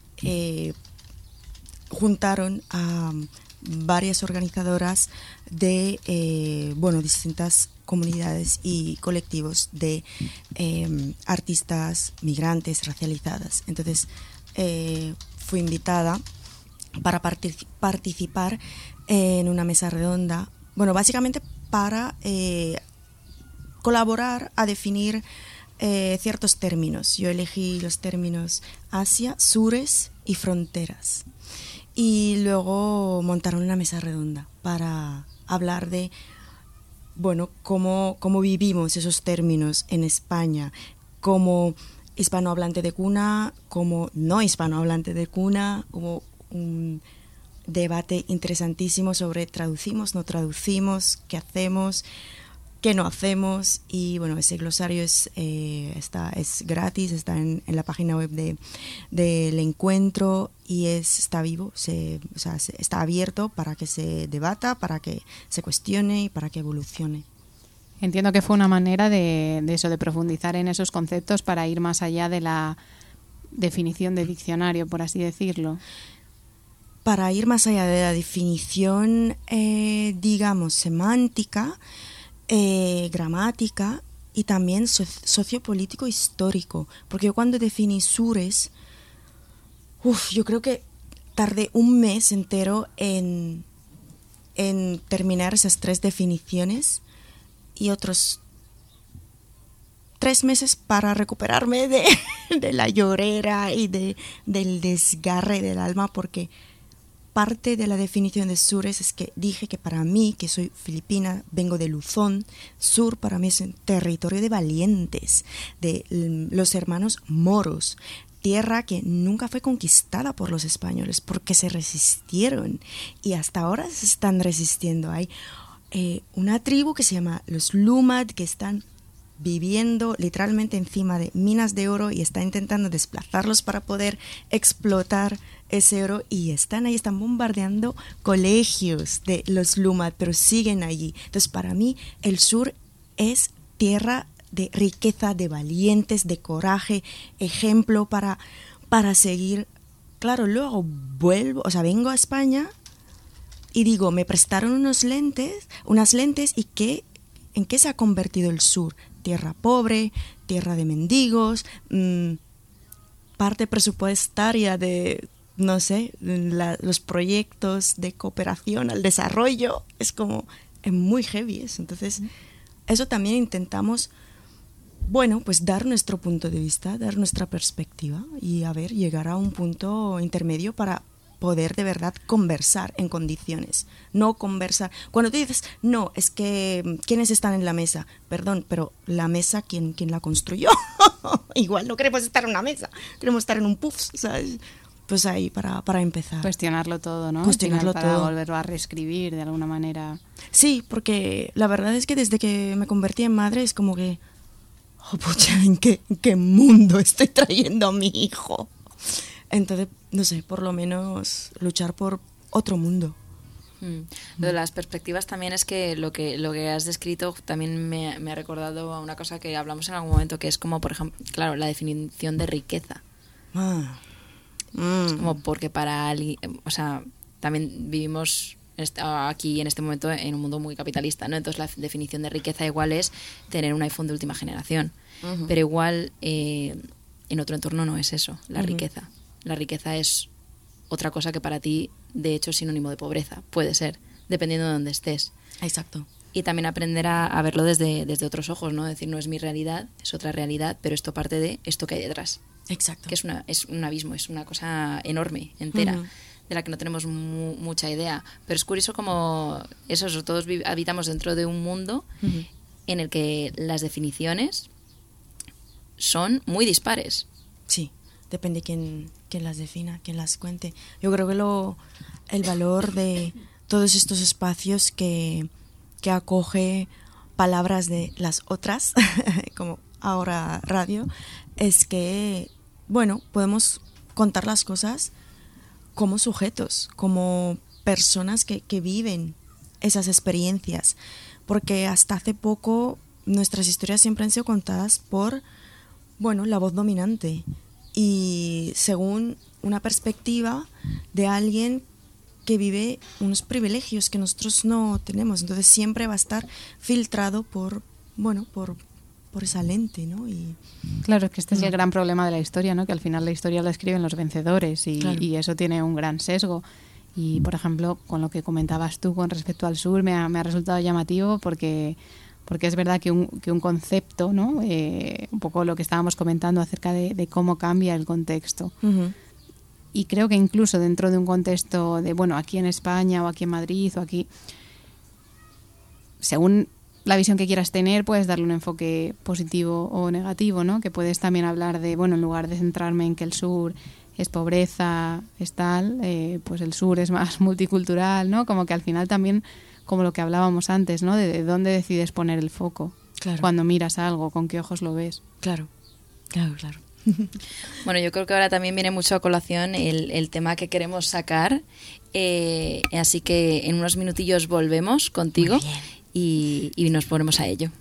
juntaron a varias organizadoras de distintas comunidades y colectivos de artistas migrantes racializadas. Entonces fui invitada para participar en una mesa redonda, bueno, básicamente para colaborar a definir ciertos términos. Yo elegí los términos Asia, Sures y Fronteras. Y luego montaron una mesa redonda para hablar de, bueno, cómo vivimos esos términos en España, como hispanohablante de cuna, como no hispanohablante de cuna. Hubo un debate interesantísimo sobre traducimos, no traducimos, qué hacemos. qué no hacemos. Y bueno, ese glosario es gratis, está en la página web del encuentro y está vivo, está abierto para que se debata, para que se cuestione y para que evolucione. Entiendo que fue una manera de profundizar en esos conceptos para ir más allá de la definición de diccionario, por así decirlo. Para ir más allá de la definición, digamos, semántica, gramática y también sociopolítico histórico. Porque yo cuando definí sures, yo creo que tardé un mes entero en terminar esas 3 definiciones y otros 3 meses para recuperarme de la llorera y del desgarre del alma, porque parte de la definición de sures es que dije que para mí, que soy filipina, vengo de Luzón, sur para mí es un territorio de valientes, de los hermanos moros, tierra que nunca fue conquistada por los españoles porque se resistieron y hasta ahora se están resistiendo. Hay una tribu que se llama los Lumad, que están viviendo literalmente encima de minas de oro y está intentando desplazarlos para poder explotar ese oro, y están bombardeando colegios de los Lumad, pero siguen allí. Entonces para mí el sur es tierra de riqueza, de valientes, de coraje, ejemplo para seguir. Claro, luego vengo a España y digo, me prestaron unas lentes y ¿en qué se ha convertido el sur? Tierra pobre, tierra de mendigos, parte presupuestaria de, no sé, los proyectos de cooperación al desarrollo, es muy heavy eso. Entonces, eso también intentamos, pues dar nuestro punto de vista, dar nuestra perspectiva y llegar a un punto intermedio para poder de verdad conversar en condiciones, no conversar. Cuando tú dices, no, es que ¿quiénes están en la mesa? Perdón, pero la mesa, ¿quién la construyó? Igual no queremos estar en una mesa, queremos estar en un puff, ¿sabes? Pues ahí para empezar. Cuestionarlo todo, ¿no? Cuestionarlo para todo. Volverlo a reescribir de alguna manera. Sí, porque la verdad es que desde que me convertí en madre es como que, pucha, ¿en qué mundo estoy trayendo a mi hijo? Entonces, no sé, por lo menos luchar por otro mundo. Lo de las perspectivas también es que lo que has descrito también me ha recordado a una cosa que hablamos en algún momento, que es como, por ejemplo, claro, la definición de riqueza. Es como porque para alguien, o sea, también vivimos aquí en este momento en un mundo muy capitalista, ¿no? Entonces la definición de riqueza igual es tener un iPhone de última generación, pero igual en otro entorno no es eso, la riqueza. La riqueza es otra cosa que para ti, de hecho, es sinónimo de pobreza. Puede ser, dependiendo de dónde estés. Exacto. Y también aprender a verlo desde otros ojos, ¿no? Decir, no es mi realidad, es otra realidad, pero esto parte de esto que hay detrás. Exacto. Que es un abismo, es una cosa enorme, entera, de la que no tenemos mucha idea. Pero es curioso como todos habitamos dentro de un mundo en el que las definiciones son muy dispares. Sí. Depende quién las defina, quién las cuente. Yo creo que el valor de todos estos espacios que acoge palabras de las otras, como ahora radio, es que, podemos contar las cosas como sujetos, como personas que viven esas experiencias. Porque hasta hace poco nuestras historias siempre han sido contadas por, la voz dominante. Y según una perspectiva de alguien que vive unos privilegios que nosotros no tenemos. Entonces siempre va a estar filtrado por esa lente, ¿no? Y claro, es que este es el gran problema de la historia, ¿no? Que al final la historia la escriben los vencedores y eso tiene un gran sesgo. Y, por ejemplo, con lo que comentabas tú con respecto al sur, me ha resultado llamativo porque es verdad que un concepto, ¿no? Un poco lo que estábamos comentando acerca de cómo cambia el contexto. Y creo que incluso dentro de un contexto de, aquí en España o aquí en Madrid o aquí, según la visión que quieras tener, puedes darle un enfoque positivo o negativo, ¿no? Que puedes también hablar de, en lugar de centrarme en que el sur es pobreza, es tal, pues el sur es más multicultural, ¿no? Como que al final también como lo que hablábamos antes, ¿no? De dónde decides poner el foco. Claro. Cuando miras algo, con qué ojos lo ves. Claro, claro. Bueno, yo creo que ahora también viene mucho a colación el tema que queremos sacar, así que en unos minutillos volvemos contigo y nos ponemos a ello.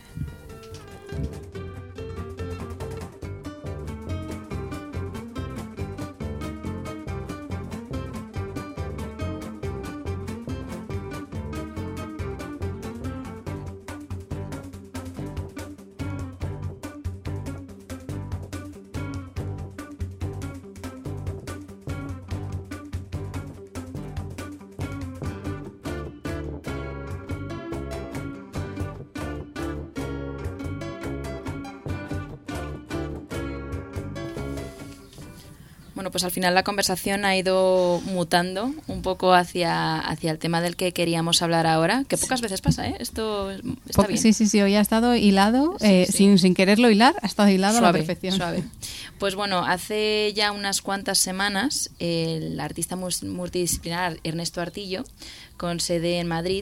Bueno, pues al final la conversación ha ido mutando un poco hacia el tema del que queríamos hablar ahora, que pocas veces pasa, ¿eh? Esto está bien. Sí, hoy ha estado hilado, sin quererlo hilar, ha estado hilado suave, a la perfección. Suave. Pues bueno, hace ya unas cuantas semanas el artista multidisciplinar Ernesto Artillo, con sede en Madrid,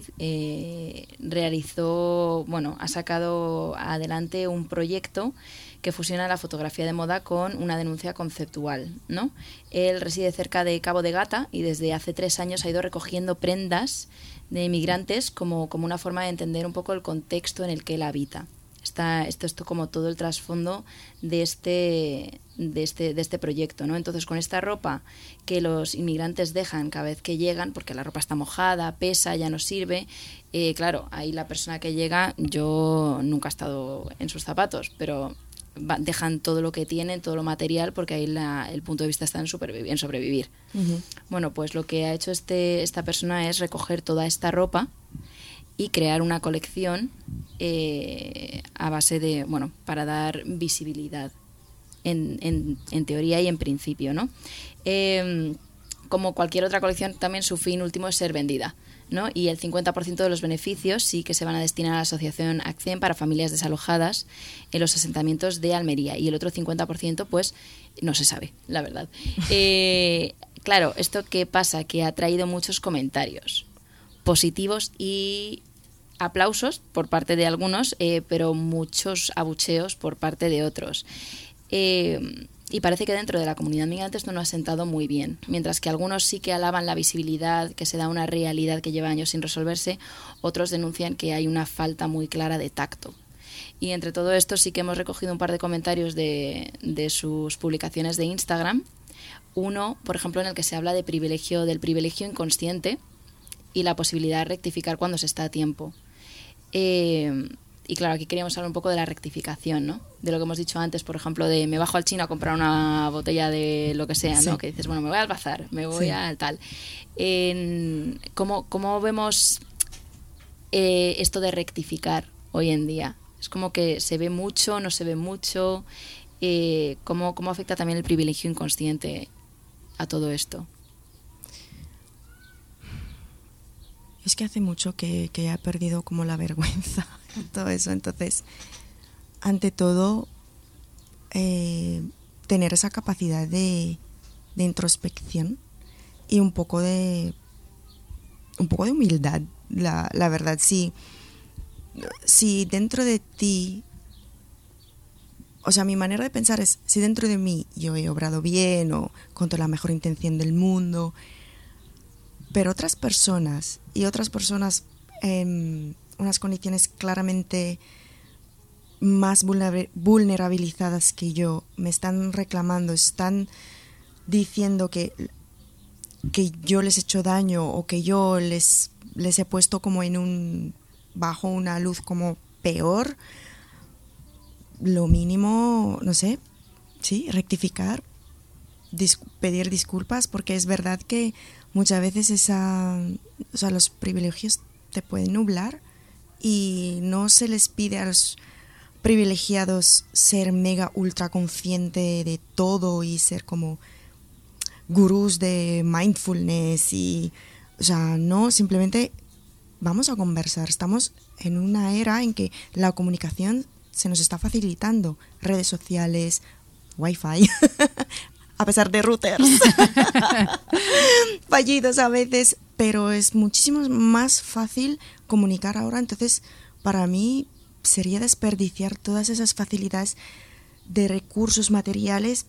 ha sacado adelante un proyecto que fusiona la fotografía de moda con una denuncia conceptual, ¿no? Él reside cerca de Cabo de Gata y desde hace 3 años ha ido recogiendo prendas de inmigrantes como una forma de entender un poco el contexto en el que él habita. Esto como todo el trasfondo de este proyecto, ¿no? Entonces, con esta ropa que los inmigrantes dejan cada vez que llegan, porque la ropa está mojada, pesa, ya no sirve, claro, ahí la persona que llega, yo nunca he estado en sus zapatos, pero dejan todo lo que tienen, todo lo material, porque ahí el punto de vista está en sobrevivir. Uh-huh. Bueno, pues lo que ha hecho esta persona es recoger toda esta ropa y crear una colección a base de, para dar visibilidad en teoría y en principio, ¿no? Como cualquier otra colección, también su fin último es ser vendida, ¿no? Y el 50% de los beneficios sí que se van a destinar a la asociación ACCEN para familias desalojadas en los asentamientos de Almería, y el otro 50% pues no se sabe, la verdad. Claro, ¿esto qué pasa? Que ha traído muchos comentarios positivos y aplausos por parte de algunos, pero muchos abucheos por parte de otros. Y parece que dentro de la comunidad migrante esto no ha sentado muy bien. Mientras que algunos sí que alaban la visibilidad, que se da una realidad que lleva años sin resolverse, otros denuncian que hay una falta muy clara de tacto. Y entre todo esto sí que hemos recogido un par de comentarios de sus publicaciones de Instagram. Uno, por ejemplo, en el que se habla del privilegio inconsciente y la posibilidad de rectificar cuando se está a tiempo. Y claro, aquí queríamos hablar un poco de la rectificación, ¿no? De lo que hemos dicho antes, por ejemplo, de me bajo al chino a comprar una botella de lo que sea, ¿no? Sí. Que dices, me voy al bazar, me voy al tal. ¿Cómo vemos esto de rectificar hoy en día? Es como que se ve mucho, no se ve mucho. ¿Cómo afecta también el privilegio inconsciente a todo esto? Es que hace mucho que he perdido como la vergüenza, todo eso. Entonces, ante todo, tener esa capacidad de introspección y un poco de humildad. La verdad, si dentro de ti, o sea, mi manera de pensar es, si dentro de mí yo he obrado bien o con toda la mejor intención del mundo, pero otras personas en unas condiciones claramente más vulnerabilizadas que yo me están reclamando, están diciendo que yo les he hecho daño o que yo les he puesto como bajo una luz como peor, lo mínimo, no sé, sí, rectificar, pedir disculpas, porque es verdad que muchas veces los privilegios te pueden nublar y no se les pide a los privilegiados ser mega ultra consciente de todo y ser como gurús de mindfulness no, simplemente vamos a conversar. Estamos en una era en que la comunicación se nos está facilitando, redes sociales, wifi, a pesar de routers fallidos a veces, pero es muchísimo más fácil comunicar ahora. Entonces, para mí sería desperdiciar todas esas facilidades de recursos materiales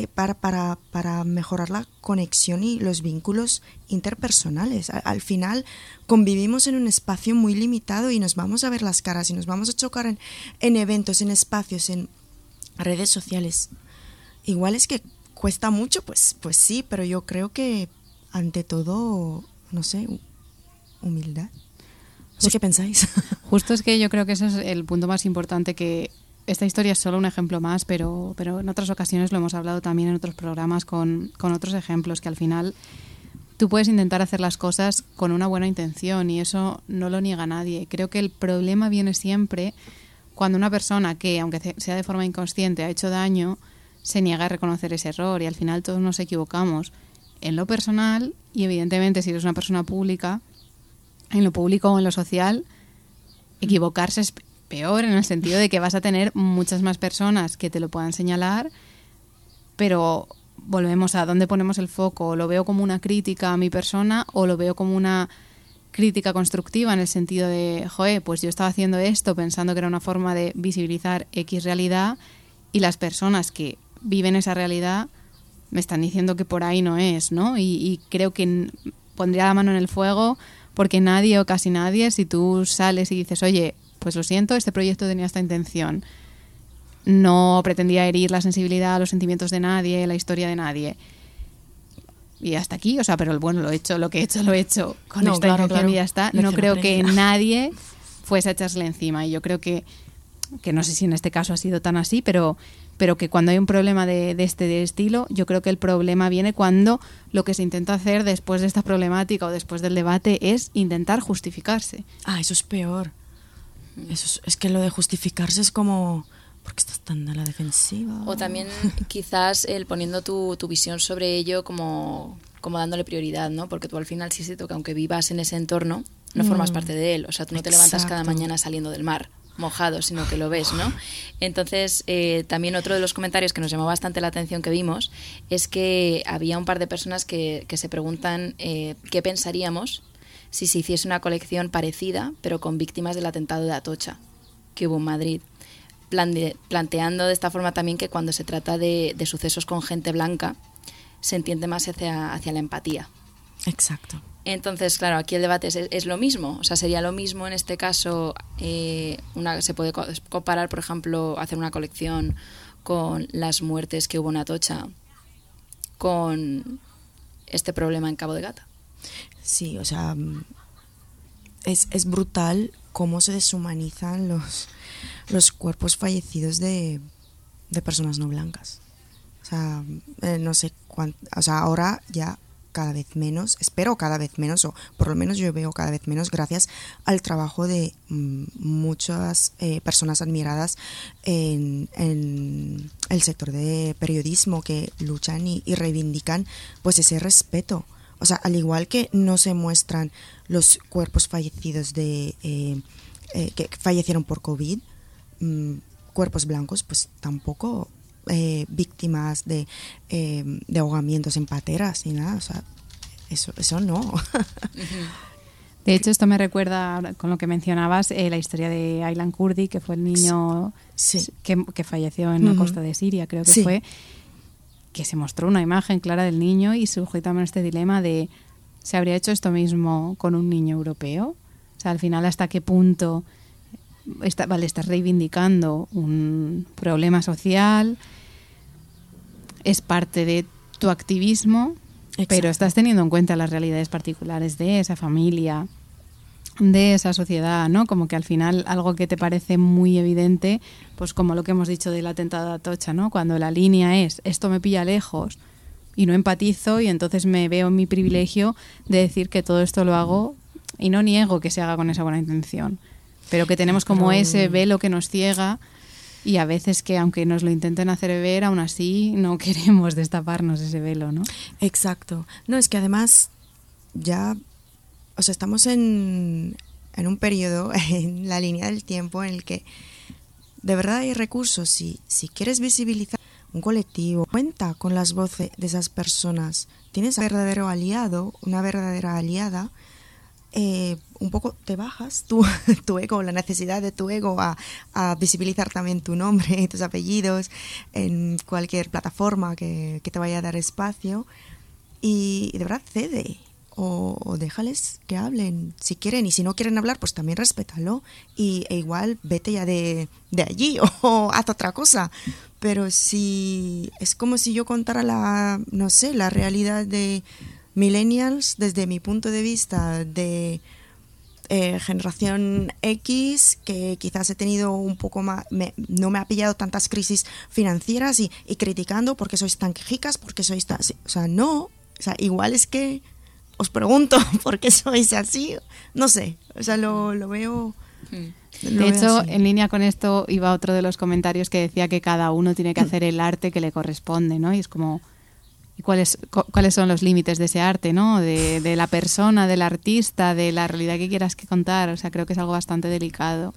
para mejorar la conexión y los vínculos interpersonales. Al final convivimos en un espacio muy limitado y nos vamos a ver las caras y nos vamos a chocar en eventos, en espacios, en redes sociales. Igual es que cuesta mucho, pues sí, pero yo creo que ante todo, no sé, humildad. No sé qué pensáis. Justo es que yo creo que ese es el punto más importante, que esta historia es solo un ejemplo más, pero en otras ocasiones lo hemos hablado también en otros programas con otros ejemplos, que al final tú puedes intentar hacer las cosas con una buena intención y eso no lo niega nadie. Creo que el problema viene siempre cuando una persona que, aunque sea de forma inconsciente, ha hecho daño, se niega a reconocer ese error, y al final todos nos equivocamos en lo personal y evidentemente si eres una persona pública, en lo público o en lo social, equivocarse es peor, en el sentido de que vas a tener muchas más personas que te lo puedan señalar, pero volvemos a dónde ponemos el foco. ¿Lo veo como una crítica a mi persona o lo veo como una crítica constructiva, en el sentido de, joder, pues yo estaba haciendo esto pensando que era una forma de visibilizar X realidad y las personas que viven esa realidad me están diciendo que por ahí no es, ¿no? Y creo que pondría la mano en el fuego porque nadie o casi nadie, si tú sales y dices, oye, pues lo siento, este proyecto tenía esta intención, no pretendía herir la sensibilidad, los sentimientos de nadie, la historia de nadie, y hasta aquí, o sea, pero bueno, lo que he hecho con esta intención y ya está. No creo que nadie fuese a echársele encima, y yo creo que no sé si en este caso ha sido tan así, pero que cuando hay un problema de este estilo, yo creo que el problema viene cuando lo que se intenta hacer después de esta problemática o después del debate es intentar justificarse. Eso es peor. Es que lo de justificarse es como, ¿por qué estás tan a la defensiva? O también quizás el poniendo tu visión sobre ello como dándole prioridad, ¿no? Porque tú al final sí se toca, aunque vivas en ese entorno, no formas parte de él. O sea, tú no te levantas cada mañana saliendo del mar mojado, sino que lo ves, ¿no? Entonces, también otro de los comentarios que nos llamó bastante la atención que vimos es que había un par de personas que se preguntan qué pensaríamos si se hiciese una colección parecida, pero con víctimas del atentado de Atocha que hubo en Madrid, planteando de esta forma también que cuando se trata de sucesos con gente blanca se entiende más hacia la empatía. Exacto. Entonces, claro, aquí el debate es lo mismo. O sea, sería lo mismo en este caso. Se puede comparar, por ejemplo, hacer una colección con las muertes que hubo en Atocha con este problema en Cabo de Gata. Sí, o sea, es brutal cómo se deshumanizan los cuerpos fallecidos de personas no blancas. O sea, no sé cuánto, o sea, ahora ya cada vez menos, espero cada vez menos, o por lo menos yo veo cada vez menos, gracias al trabajo de muchas personas admiradas en el sector de periodismo, que luchan y reivindican pues ese respeto. O sea, al igual que no se muestran los cuerpos fallecidos que fallecieron por COVID, cuerpos blancos, pues tampoco víctimas de ahogamientos en pateras ni nada. O sea, eso no. De hecho, esto me recuerda, con lo que mencionabas, la historia de Aylan Kurdi, que fue el niño que falleció en la costa de Siria, creo que fue, que se mostró una imagen clara del niño y surgió también este dilema de ¿se habría hecho esto mismo con un niño europeo? O sea, al final, ¿hasta qué punto estás reivindicando un problema social? Es parte de tu activismo. Exacto. Pero estás teniendo en cuenta las realidades particulares de esa familia, de esa sociedad, ¿no? Como que al final algo que te parece muy evidente, pues como lo que hemos dicho del atentado de Atocha, ¿no? Cuando la línea es esto me pilla lejos y no empatizo, y entonces me veo en mi privilegio de decir que todo esto lo hago, y no niego que se haga con esa buena intención, pero que tenemos como ese velo que nos ciega, y a veces que aunque nos lo intenten hacer ver, aún así no queremos destaparnos ese velo, ¿no? Exacto. No, es que además ya, o sea, estamos en un periodo, en la línea del tiempo en el que de verdad hay recursos. Si quieres visibilizar un colectivo, cuenta con las voces de esas personas, tienes un verdadero aliado, una verdadera aliada, un poco te bajas tu ego, la necesidad de tu ego a visibilizar también tu nombre y tus apellidos en cualquier plataforma que te vaya a dar espacio, y de verdad cede o déjales que hablen si quieren, y si no quieren hablar pues también respétalo e igual vete ya de allí o haz otra cosa. Pero si es como si yo contara la realidad de millennials desde mi punto de vista de generación X, que quizás he tenido un poco más, no me ha pillado tantas crisis financieras y criticando porque sois tan quejicas, porque sois tan, o sea, no, o sea, igual es que os pregunto por qué sois así, no sé, o sea, lo veo. De hecho, en línea con esto iba otro de los comentarios que decía que cada uno tiene que hacer el arte que le corresponde, ¿no? Y es como, ¿y cuáles son los límites de ese arte, ¿no? De la persona, del artista, de la realidad que quieras que contar. O sea, creo que es algo bastante delicado.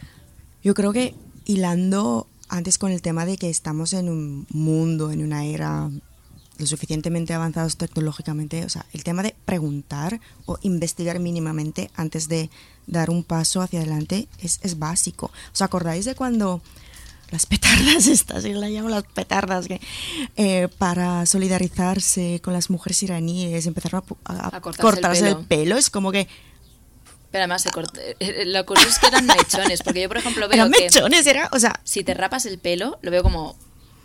Yo creo que hilando antes con el tema de que estamos en un mundo, en una era lo suficientemente avanzados tecnológicamente, o sea, el tema de preguntar o investigar mínimamente antes de dar un paso hacia adelante es básico. ¿Os acordáis de cuando las petardas estas, yo las llamo las petardas, que para solidarizarse con las mujeres iraníes empezaron a cortarse el pelo? Es como que... Pero además la cosa es que eran mechones, porque yo por ejemplo veo que mechones, o sea, si te rapas el pelo, lo veo como...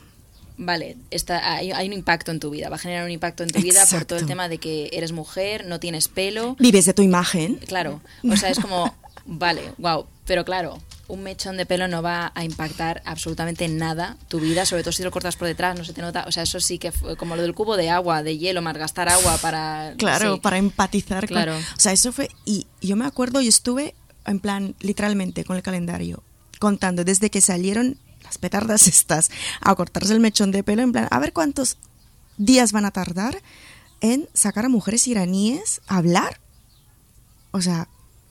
Vale, hay un impacto en tu vida, va a generar un impacto en tu vida por todo el tema de que eres mujer, no tienes pelo. Vives de tu imagen. Claro, o sea, es como, vale, wow, pero claro, un mechón de pelo no va a impactar absolutamente nada tu vida, sobre todo si lo cortas por detrás, no se te nota, o sea, eso sí que fue como lo del cubo de agua, de hielo, malgastar agua para... Claro, sí, para empatizar. Claro. O sea, eso fue, y yo me acuerdo, yo estuve en plan, literalmente, con el calendario, contando desde que salieron las petardas estas a cortarse el mechón de pelo, en plan, a ver cuántos días van a tardar en sacar a mujeres iraníes a hablar. O sea,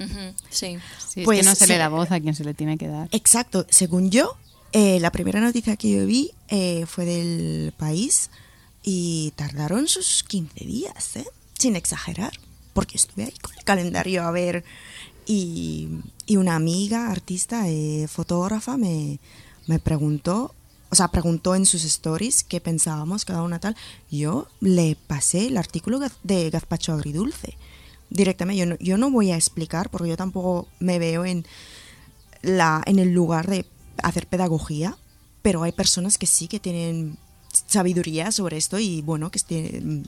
sí, pues, es que no se le da voz a quien se le tiene que dar. Exacto, según yo, la primera noticia que yo vi fue del País y tardaron sus 15 días, sin exagerar, porque estuve ahí con el calendario a ver, y una amiga, artista, fotógrafa, me preguntó, o sea, preguntó en sus stories qué pensábamos cada una tal. Yo le pasé el artículo de Gazpacho Agridulce directamente. Yo no voy a explicar, porque yo tampoco me veo en el lugar de hacer pedagogía, pero hay personas que sí que tienen sabiduría sobre esto y bueno, que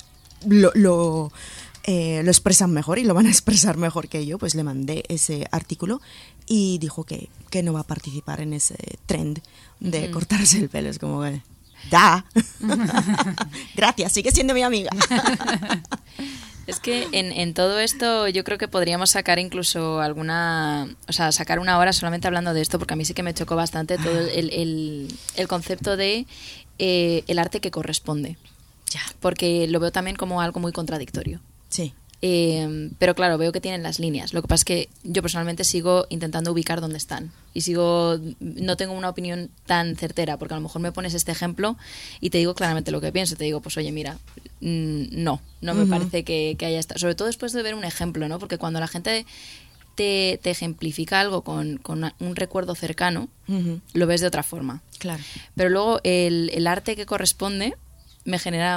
lo expresan mejor y lo van a expresar mejor que yo. Pues le mandé ese artículo y dijo que no va a participar en ese trend de cortarse el pelo. Es como que gracias, sigue siendo mi amiga. Es que en todo esto yo creo que podríamos sacar incluso sacar una hora solamente hablando de esto, porque a mí sí que me chocó bastante todo el concepto de el arte que corresponde. Ya. Porque lo veo también como algo muy contradictorio. Sí. Pero claro, veo que tienen las líneas. Lo que pasa es que yo personalmente sigo intentando ubicar dónde están. Y no tengo una opinión tan certera, porque a lo mejor me pones este ejemplo y te digo claramente lo que pienso. Te digo, pues oye, mira, no me parece que haya estado. Sobre todo después de ver un ejemplo, ¿no? Porque cuando la gente te ejemplifica algo con un recuerdo cercano, lo ves de otra forma. Claro. Pero luego el arte que corresponde me genera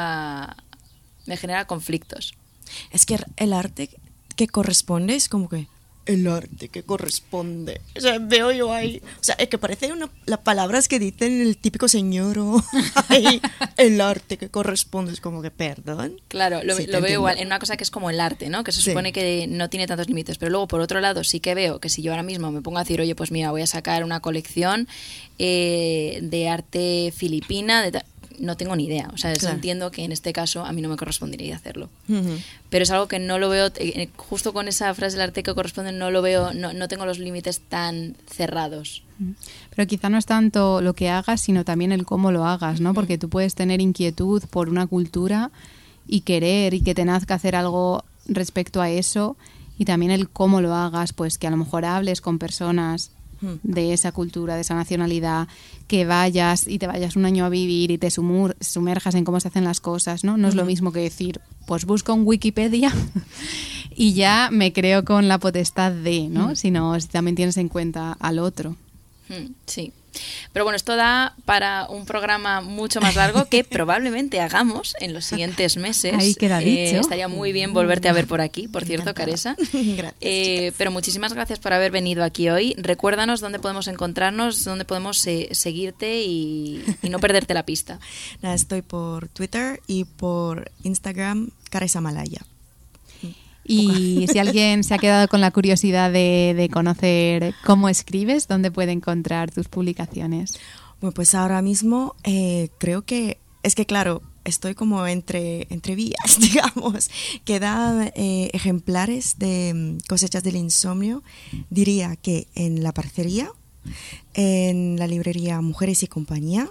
conflictos. Es que el arte que corresponde es como que el arte que corresponde. O sea, veo yo ahí. O sea, es que parece las palabras que dicen el típico señor o el arte que corresponde. Es como que, perdón. Claro, lo entiendo. veo igual en una cosa que es como el arte, ¿no? Que se supone que no tiene tantos límites. Pero luego, por otro lado, sí que veo que si yo ahora mismo me pongo a decir, oye, pues mira, voy a sacar una colección de arte filipina, no tengo ni idea. O sea, Claro. entiendo que en este caso a mí no me correspondería hacerlo. Pero es algo que no lo veo, justo con esa frase del arte que corresponde, no lo veo, no tengo los límites tan cerrados. Pero quizá no es tanto lo que hagas, sino también el cómo lo hagas, ¿no? Porque tú puedes tener inquietud por una cultura y querer y que te nazca hacer algo respecto a eso, y también el cómo lo hagas, pues que a lo mejor hables con personas de esa cultura, de esa nacionalidad, que vayas y te vayas un año a vivir y te sumerjas en cómo se hacen las cosas, ¿no? No es lo mismo que decir, pues busco en Wikipedia y ya me creo con la potestad de, ¿no? Sino si también tienes en cuenta al otro. Sí. Pero bueno, esto da para un programa mucho más largo que probablemente hagamos en los siguientes meses. Ahí queda dicho. Estaría muy bien volverte a ver por aquí, por cierto, Caresa. Gracias. Pero muchísimas gracias por haber venido aquí hoy. Recuérdanos dónde podemos encontrarnos, dónde podemos seguirte y no perderte la pista. Nada, estoy por Twitter y por Instagram, Caresa Malaya. Y si alguien se ha quedado con la curiosidad de conocer cómo escribes, ¿dónde puede encontrar tus publicaciones? Bueno, pues ahora mismo creo que, es que claro, estoy como entre vías, digamos. Quedan ejemplares de Cosechas del Insomnio, diría que en La Parcería, en la librería Mujeres y Compañía,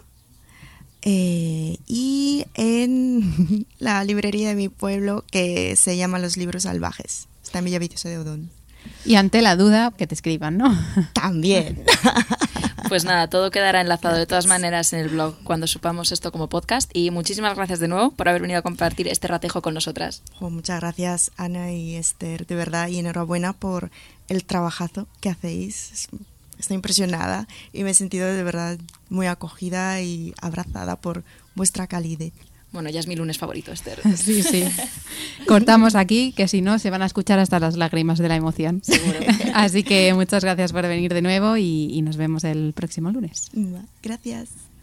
y en la librería de mi pueblo que se llama Los Libros Salvajes. Está en Villaviciosa de Odón. Y ante la duda, que te escriban, ¿no? También. Pues nada, todo quedará enlazado de todas maneras en el blog cuando supamos esto como podcast. Y muchísimas gracias de nuevo por haber venido a compartir este ratejo con nosotras. Muchas gracias, Ana y Esther, de verdad, y enhorabuena por el trabajazo que hacéis. Estoy impresionada y me he sentido de verdad muy acogida y abrazada por vuestra calidez. Bueno, ya es mi lunes favorito, Esther. Sí, sí. Cortamos aquí, que si no se van a escuchar hasta las lágrimas de la emoción. Seguro. Así que muchas gracias por venir de nuevo y nos vemos el próximo lunes. Gracias.